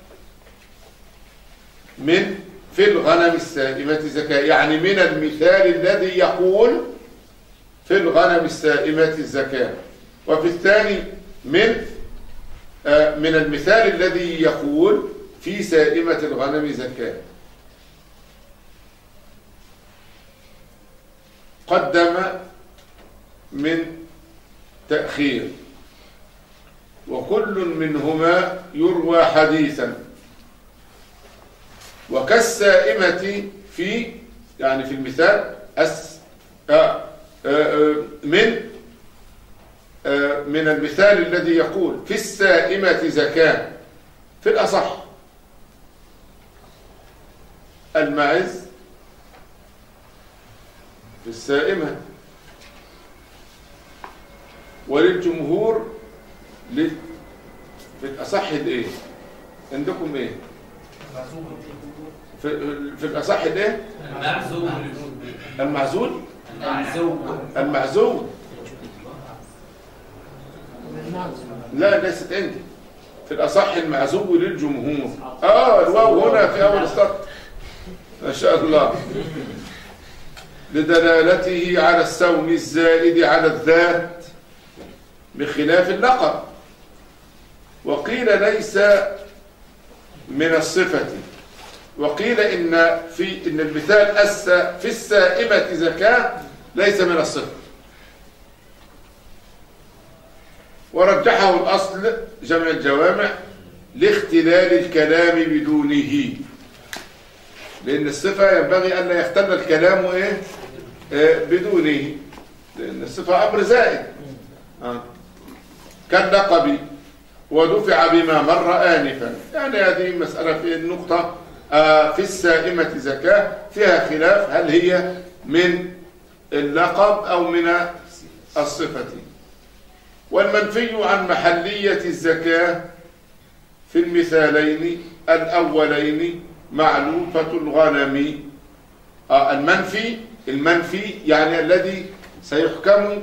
من في الغنم السائمة زكاة، يعني من المثال الذي يقول في الغنم السائمة الزكاة، وفي الثاني من آه من المثال الذي يقول في سائمة الغنم زكاة. قدم من تأخير، وكل منهما يروى حديثا، وكالسائمة في يعني في المثال أس آه آه من آه من المثال الذي يقول في السائمة زكاة في الأصح الماعز في السائمة، وللجمهور في الأصح الايه عندكم ايه في, في الأصح الايه المعزول المعزول المعزول المعزول لا ليست عندي في الأصح المعزول للجمهور. اه الواو هنا في أول السطر ما شاء الله، لدلالته على السوم الزائد على الذات بخلاف اللقب. وقيل ليس من الصفة، وقيل إن في إن المثال أس في السائمة زكاة ليس من الصفة، ورجحه الأصل جمع الجوامع لاختلال الكلام بدونه، لأن الصفة ينبغي أن لا يختل الكلام إيه؟ إيه بدونه، لأن الصفة أمر زائد آه. كاللقب ودفع بما مر آنفا، يعني هذه مسألة في النقطة آه في السائمة زكاة فيها خلاف هل هي من اللقب أو من الصفة. والمنفي عن محلية الزكاة في المثالين الأولين معلوفة الغنم. آه المنفي المنفي يعني الذي سيحكم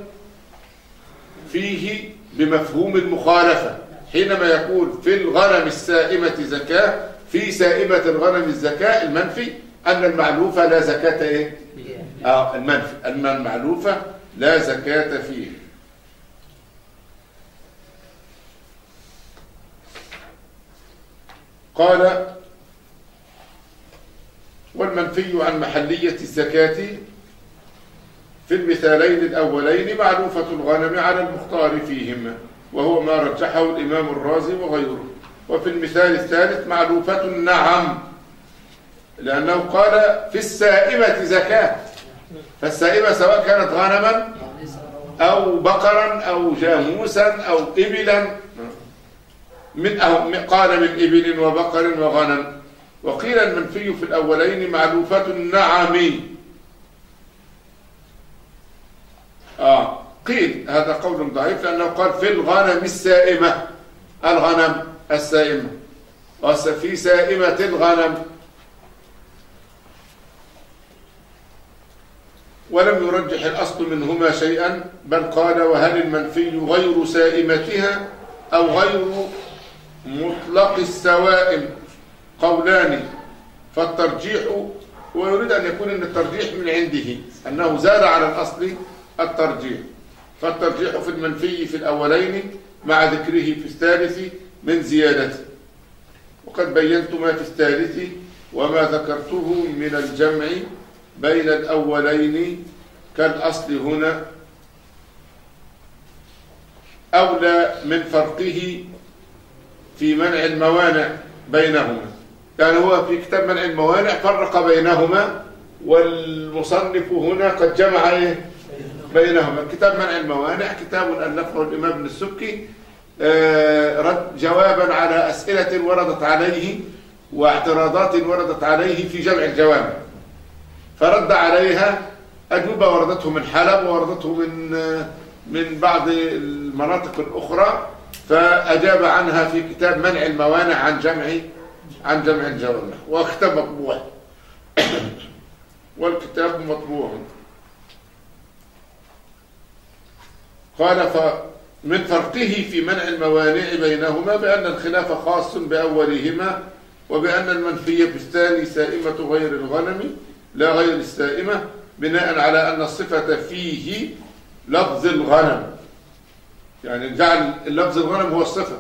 فيه بمفهوم المخالفة، حينما يقول في الغنم السائمة زكاة في سائمة الغنم الزكاة، المنفي أن المعلوفة لا زكاة إيه؟ آه المنفي أن المعلوفة لا زكاة فيه. قال والمنفي عن محلية الزكاة في المثالين الأولين معلوفة الغنم على المختار فيهما، وهو ما رجحه الإمام الرازي وغيره. وفي المثال الثالث معلوفة النعم، لأنه قال في السائمة زكاة، فالسائمة سواء كانت غنما أو بقرا أو جاموسا أو إبلا، من أو قال من إبل وبقر وغنم. وقيل المنفي في الأولين معلوفة النعم. آه قيل هذا قول ضعيف، لأنه قال في الغنم السائمة، الغنم السائمة، وفي سائمة الغنم، ولم يرجح الأصل منهما شيئا، بل قال وهل المنفي غير سائمتها أو غير مطلق السوائم قولان، فالترجيح، ويريد أن يكون أن الترجيح من عنده أنه زاد على الأصل الترجيح، فالترجيح في المنفي في الأولين مع ذكره في الثالث من زيادته. وقد بينت ما في الثالث وما ذكرته من الجمع بين الأولين كالأصل هنا أولى من فرقه في منع الموانع بينهما. يعني هو في كتاب منع الموانع فرق بينهما، والمصنف هنا قد جمع إيه؟ بينهما. كتاب منع الموانع كتاب ألفه الإمام ابن السبكي رد جوابا على أسئلة وردت عليه واعتراضات وردت عليه في جمع الجوامع، فرد عليها أجوبة وردته من حلب ووردته من من بعض المناطق الأخرى، فأجاب عنها في كتاب منع الموانع عن جمع عن جمع الجوامع، وكتاب مطبوع والكتاب مطبوع. قال فمن فرقه في منع الموانع بينهما بأن الخلاف خاص بأولهما، وبأن المنفي بالثاني سائمة غير الغنم لا غير السائمة، بناء على أن الصفة فيه لفظ الغنم، يعني جعل اللفظ الغنم هو الصفة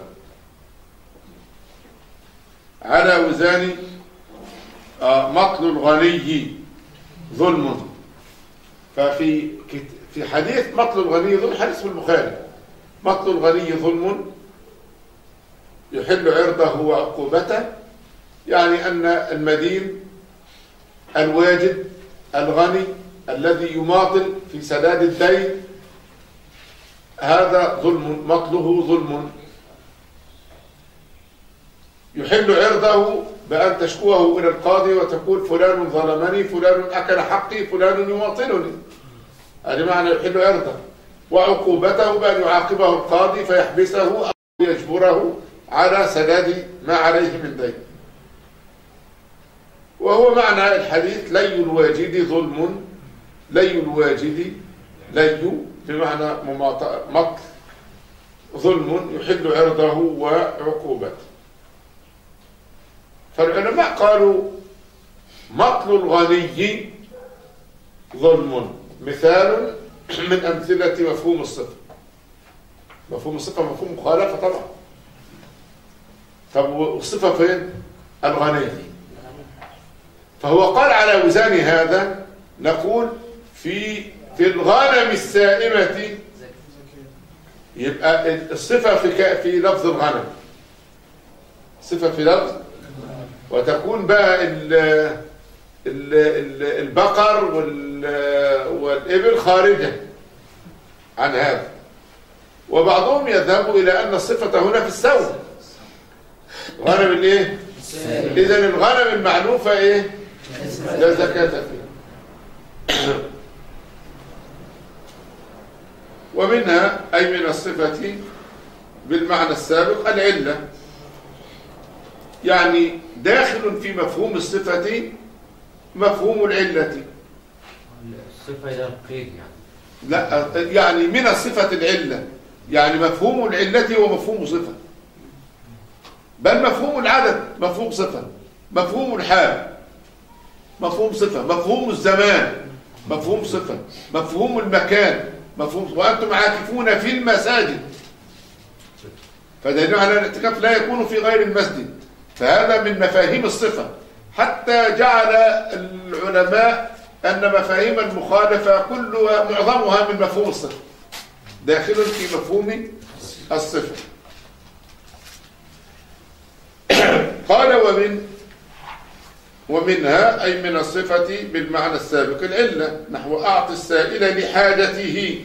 على وزان آه مطل الغني ظلم. ففي في حديث مطل الغني ظلم، حديث في البخاري، مطل الغني ظلم يحل عرضه وعقوبته، يعني أن المدين الواجد الغني الذي يماطل في سداد الدين هذا ظلم، مطله ظلم، يحل عرضه بأن تشكوه إلى القاضي وتقول فلان ظلمني، فلان أكل حقي، فلان يماطلني، هذا معنى يحل عرضه، وعقوبته بأن يعاقبه القاضي فيحبسه أو يجبره على سداد ما عليه من دين. وهو معنى الحديث لي الواجد ظلم، لي الواجد لي بمعنى مطل ظلم يحل عرضه وعقوبته. فالعلماء قالوا مطل الغني ظلم مثال من أمثلة مفهوم الصفة. مفهوم الصفة مفهوم مخالفة طبعا. طب والصفة فين؟ الغني. فهو قال على وزان هذا نقول في في الغنم السائمة، يبقى الصفة في في لفظ الغنم، صفة في لفظ، وتكون بقى ال ال البقر والإبل خارجة عن هذا. وبعضهم يذهب إلى أن الصفة هنا في السوء، غنم الايه؟ إذن الغنم المعلوفة ايه؟ لا زكاة فيها. ومنها أي من الصفة بالمعنى السابق العلة، يعني داخل في مفهوم الصفة مفهوم العلة. الصفة إذا قيد يعني لا، يعني من الصفة العلة، يعني مفهوم العلة هو مفهوم صفة، بل مفهوم العدد مفهوم صفة، مفهوم الحال مفهوم صفة، مفهوم الزمان مفهوم صفة، مفهوم المكان مفهوم. وأنتم عاكفون في المساجد، فدليل على الاعتكاف لا يكون في غير المسجد، فهذا من مفاهيم الصفة. حتى جعل العلماء أن مفاهيم المخالفة كلها معظمها من مفهوم الصفة، داخل في مفهوم الصفة. قال ومن ومنها أي من الصفة بالمعنى السابق العلة، نحو أعطي السائل لحاجته،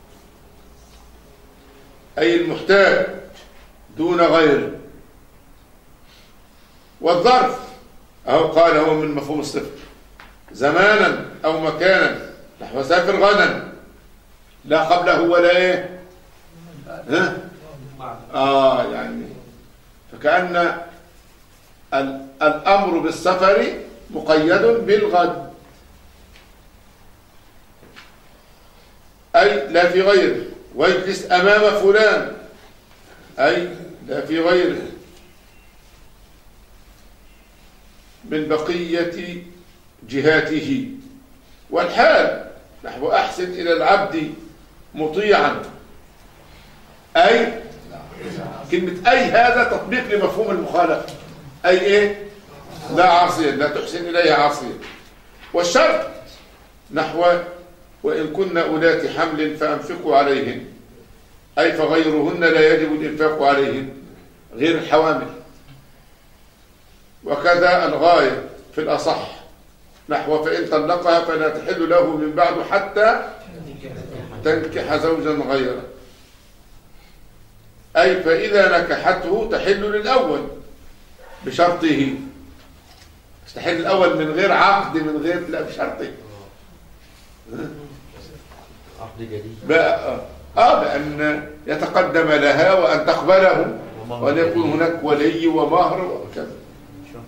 أي المحتاج دون غيره. والظرف أهو قال هو من مفهوم الصفة، زمانا أو مكانا، نحو سافر غدا، لا قبله ولا إيه ها؟ آه يعني فكأن الأمر بالسفر مقيد بالغد، أي لا في غيره. واجلس أمام فلان، أي لا في غيره. من بقية جهاته. والحال نحو أحسن إلى العبد مطيعا، أي كلمة أي هذا تطبيق لمفهوم المخالفة، أي إيه؟ لا عاصيا، لا تحسن إليه عاصيا. والشرط نحو وإن كن أولات حمل فأنفقوا عليهن، أي فغيرهن لا يجب الإنفاق عليهن، غير الحوامل. وكذا الغاية في الأصح، نحو فإن طلقها فلا تحل له من بعد حتى تنكح زوجا غيره، أي فإذا نكحته تحل للأول بشرطه، تحل الأول من غير عقد، من غير لا بشرطه عقد جديد بقى آه بأن يتقدم لها وأن تقبله، وأن يكون هناك ولي ومهر وكذا.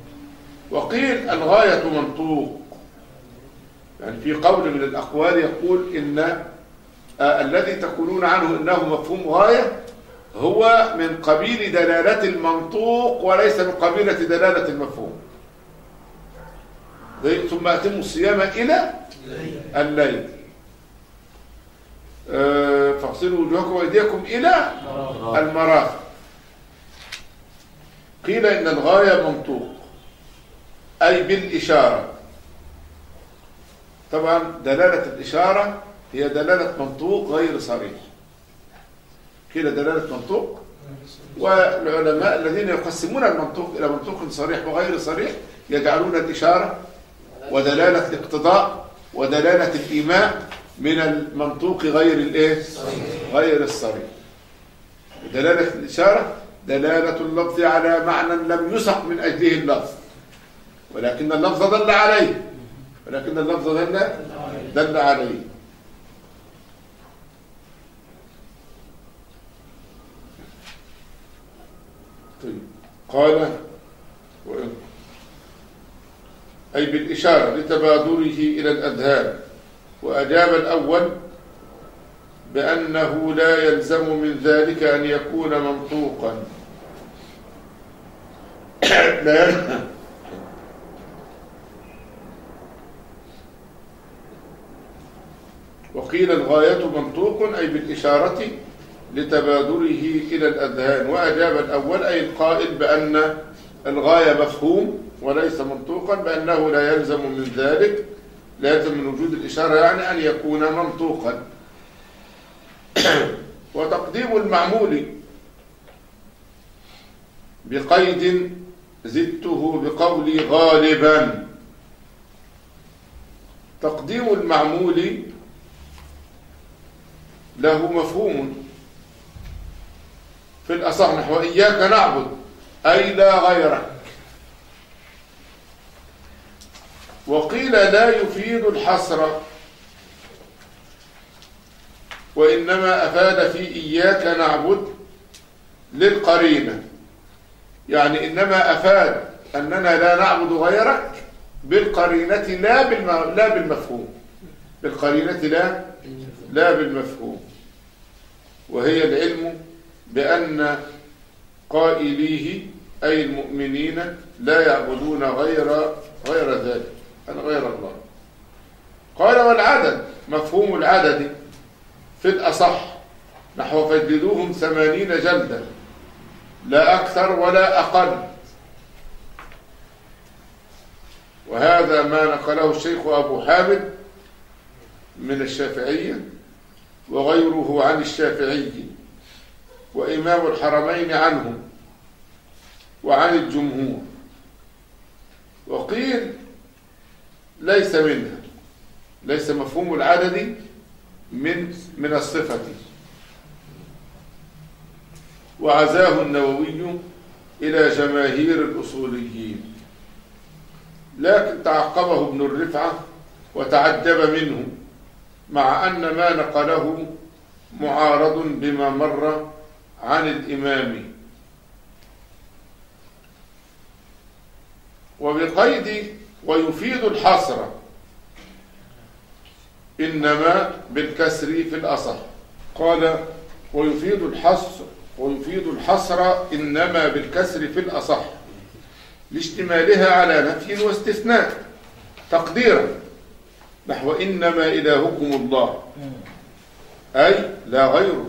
وقيل الغاية منطوق، يعني في قول من الأقوال يقول إن آه الذي تقولون عنه إنه مفهوم غاية هو من قبيل دلالة المنطوق وليس من قبيلة دلالة المفهوم. ثم أتموا الصيام إلى الليل آه فاغسلوا وجوهكم وأيديكم إلى المرافق. قيل إن الغاية منطوق أي بالإشارة. طبعا دلالة الإشارة هي دلالة منطوق غير صريح. كده دلالة منطوق، والعلماء الذين يقسمون المنطوق إلى منطوق صريح وغير صريح يجعلون الإشارة ودلالة الاقتضاء ودلالة الإيماء من المنطوق غير الإيه؟ غير الصريح. دلالة الإشارة دلالة اللفظ على معنى لم يسق من أجله اللفظ، ولكن اللفظ دل عليه ولكن اللفظ دل دل عليه. طيب قال أي بالإشارة لتبادره إلى الأذهان. وأجاب الأول بأنه لا يلزم من ذلك أن يكون منطوقا لا يلزم وقيل الغاية منطوق أي بالإشارة لتبادره إلى الأذهان. وأجاب الأول أي القائل بأن الغاية مفهوم وليس منطوقا بأنه لا يلزم من ذلك، لا يلزم من وجود الإشارة يعني أن يكون منطوقا. وتقديم المعمول بقيد زدته بقولي غالبا. تقديم المعمول له مفهوم في الأصح نحو إياك نعبد أي لا غيرك. وقيل لا يفيد الحصر وإنما أفاد في إياك نعبد للقرينة، يعني إنما أفاد أننا لا نعبد غيرك بالقرينة لا لا بالمفهوم، بالقرينة لا لا بالمفهوم. وهي العلم بأن قائليه أي المؤمنين لا يعبدون غير غير ذلك أنا غير الله. قال والعدد مفهوم العدد في الأصح نحو فجلدوهم ثمانين جلدة لا أكثر ولا أقل. وهذا ما نقله الشيخ أبو حامد من الشافعية وغيره عن الشافعي وإمام الحرمين عنه وعن الجمهور. وقيل ليس منها، ليس مفهوم العدد من من الصفة. وعزاه النووي إلى جماهير الأصوليين، لكن تعقبه ابن الرفعة وتعجب منه مع أن ما نقله معارض بما مر عن الإمام. وبقيد ويفيد الحصر إنما بالكسر في الأصح. قال ويفيد الحصر ويفيد الحصر إنما بالكسر في الأصح لاشتمالها على نفي واستثناء تقديرا نحو إنما إلهكم الله أي لا غيره،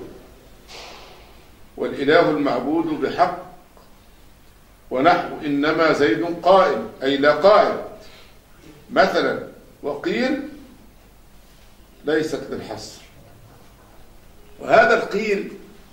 والإله المعبود بحق. ونحو إنما زيد قائم أي لا قائم مثلا. وقيل ليست للحصر. وهذا القيل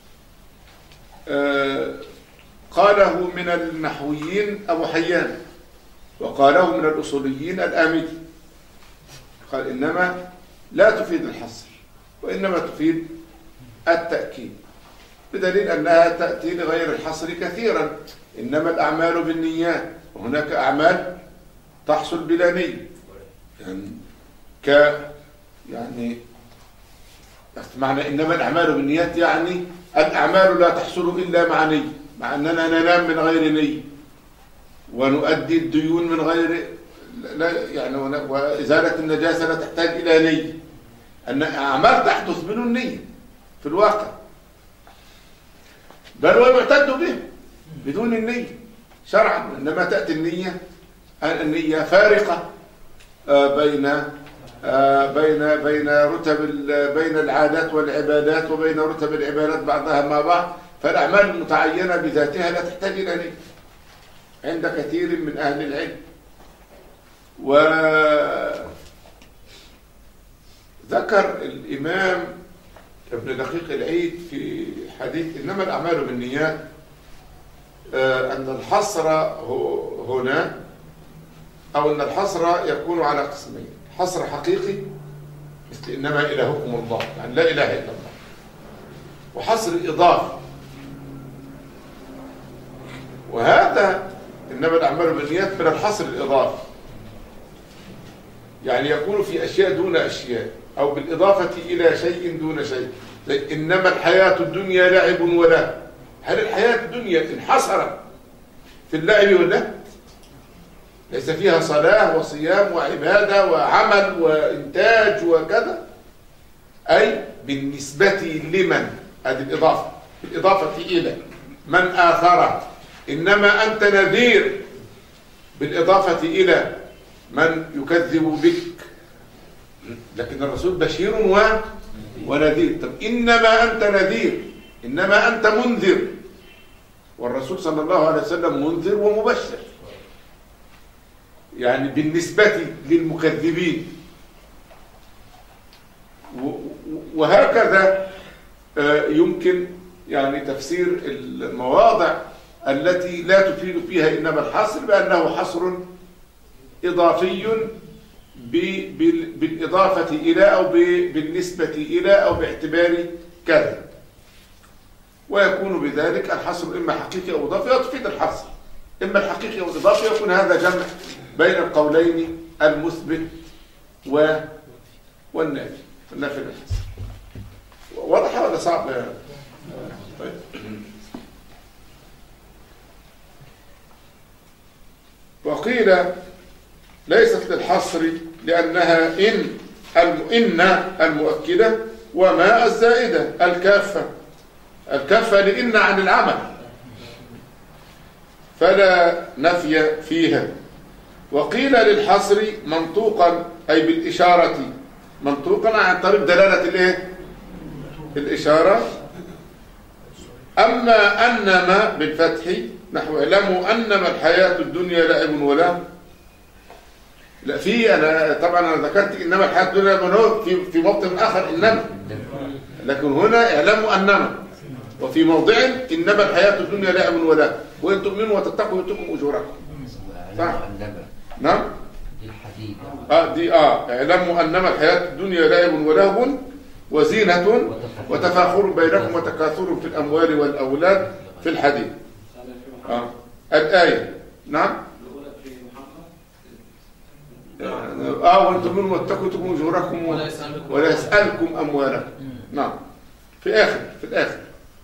آه قاله من النحويين أبو حيان وقاله من الأصوليين الآمدي. قال إنما لا تفيد الحصر وإنما تفيد التأكيد، بدليل أنها تأتي لغير الحصر كثيرا. إنما الأعمال بالنيات وهناك أعمال تحصل بلا نية، يعني ك يعني معنى إنما الأعمال بالنيات يعني الأعمال لا تحصل إلا مع نية، مع أننا ننام من غير نية ونؤدي الديون من غير لا يعني، وإزالة النجاسة لا تحتاج إلى نية، أن أعمال تحدث بدون نية في الواقع، بل ويعتد به بدون النية شرعا، إنما تأتي النية النية فارقة بين بين بين رتب بين العادات والعبادات وبين رتب العبادات بعضها مع بعض، فالأعمال المتعينة بذاتها لا تحتاج إلى نية عند كثير من أهل العلم. وذكر الإمام ابن دقيق العيد في حديث إنما الأعمال بالنيات أن الحصر هنا أو أن الحصر يكون على قسمين: حصر حقيقي مثل إنما إلهكم الله، يعني لا إله إلا الله، وحصر إضافي. وهذا إنما الأعمال بالنيات من الحصر الإضافي، يعني يكون في أشياء دون أشياء، أو بالإضافة إلى شيء دون شيء. إنما الحياة الدنيا لعب ولا، هل الحياة الدنيا انحصرت في اللعب واللهو؟ ليس فيها صلاة وصيام وعبادة وعمل وإنتاج وكذا، أي بالنسبة لمن؟ هذه الإضافة، بالإضافة إلى من آخر. إنما أنت نذير بالإضافة إلى من يكذب بك، لكن الرسول بشير و... ونذير. طب إنما أنت نذير، إنما أنت منذر، والرسول صلى الله عليه وسلم منذر ومبشر، يعني بالنسبة للمكذبين. وهكذا يمكن يعني تفسير المواضع التي لا تفيد فيها إنما الحصر بأنه حصر إضافي بالإضافة إلى أو بالنسبة إلى أو باعتبار كذا، ويكون بذلك الحصر إما حقيقي أو إضافي، وتفيد الحصر إما الحقيقي أو الإضافي، يكون هذا جمع بين القولين المثبت و... والنافي والنافي الحصر. واضح ولا صعب؟ طيب. وقيل ليست للحصر لأنها إن إن المؤكدة وما الزائدة الكافة الكافة لإن عن العمل، فلا نفي فيها. وقيل للحصر منطوقا أي بالإشارة، منطوقا عن طريق دلالة الإيه؟ الإشارة. أما أنما بالفتح نحو اعلموا أنما الحياة الدنيا لعب ولهو. لا في أنا طبعا أنا ذكرت إنما الحياة الدنيا لعب في في موطن آخر إنما، لكن هنا اعلموا أنما، وفي موضع إنما الحياة الدنيا لعب ولهو وإن تؤمنوا وتتقوا يؤتكم أجوركم. صح؟ نعم. دي الحديد. اه دي اه اعلموا أنما الحياة الدنيا لعب ولهو وزينة وتفاخر بينكم وتكاثر في الأموال والأولاد في الحديد. آه. الآية. نعم. اه وانتم من واتقوا تكون اجوركم ولا يسألكم اموالكم. نعم. في اخر في الاخر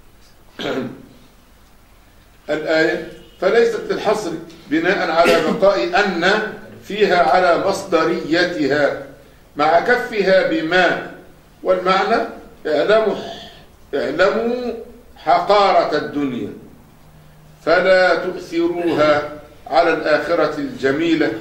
الآية فليست للحصر بناء على بقاء أن فيها على مصدريتها مع كفها بما، والمعنى اعلموا اعلموا حقارة الدنيا فلا تؤثروها على الآخرة الجميلة.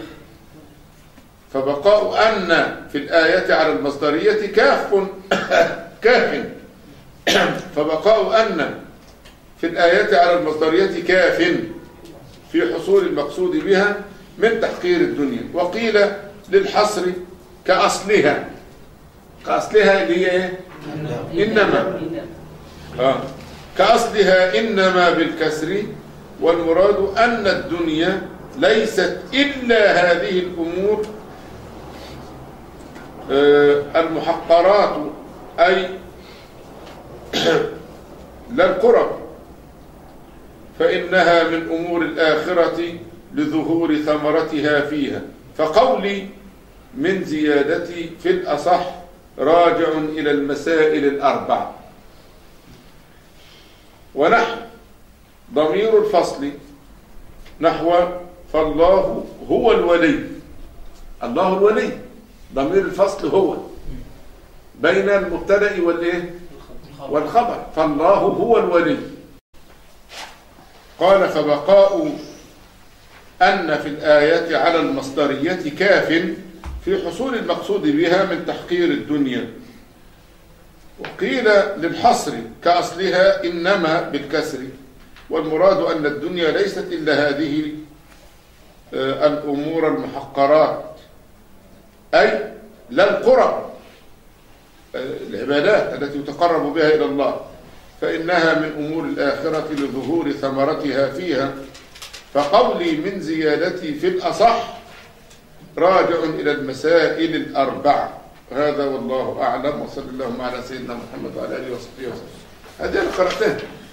فبقاء أن في الآية على المصدرية كاف كاف فبقاء أن في الآية على المصدرية كاف في حصول المقصود بها من تحقير الدنيا. وقيل للحصر كأصلها، كأصلها اللي هي ايه؟ إنما آه. كأصلها إنما بالكسر، والمراد أن الدنيا ليست إلا هذه الأمور آه المحقرات، أي لا القرب، فإنها من أمور الآخرة لظهور ثمرتها فيها. فقولي من زيادتي في الأصح راجع إلى المسائل الأربع. ونحو ضمير الفصل نحو فالله هو الولي. الله الولي، ضمير الفصل هو بين المبتدأ والايه والخبر، فالله هو الولي. قال فبقاء أن في الآية على المصدرية كاف في حصول المقصود بها من تحقير الدنيا. وقيل للحصر كأصلها إنما بالكسر، والمراد أن الدنيا ليست إلا هذه الأمور المحقرات، أي لا القرب العبادات التي يتقرب بها إلى الله، فإنها من أمور الآخرة لظهور ثمرتها فيها. فقولي من زيادتي في الأصح راجع إلى المسائل الأربعة. هذا والله أعلم، وصلى اللهم على سيدنا محمد وعلى آله وصحبه وسلم. هذه أنا قرأتها.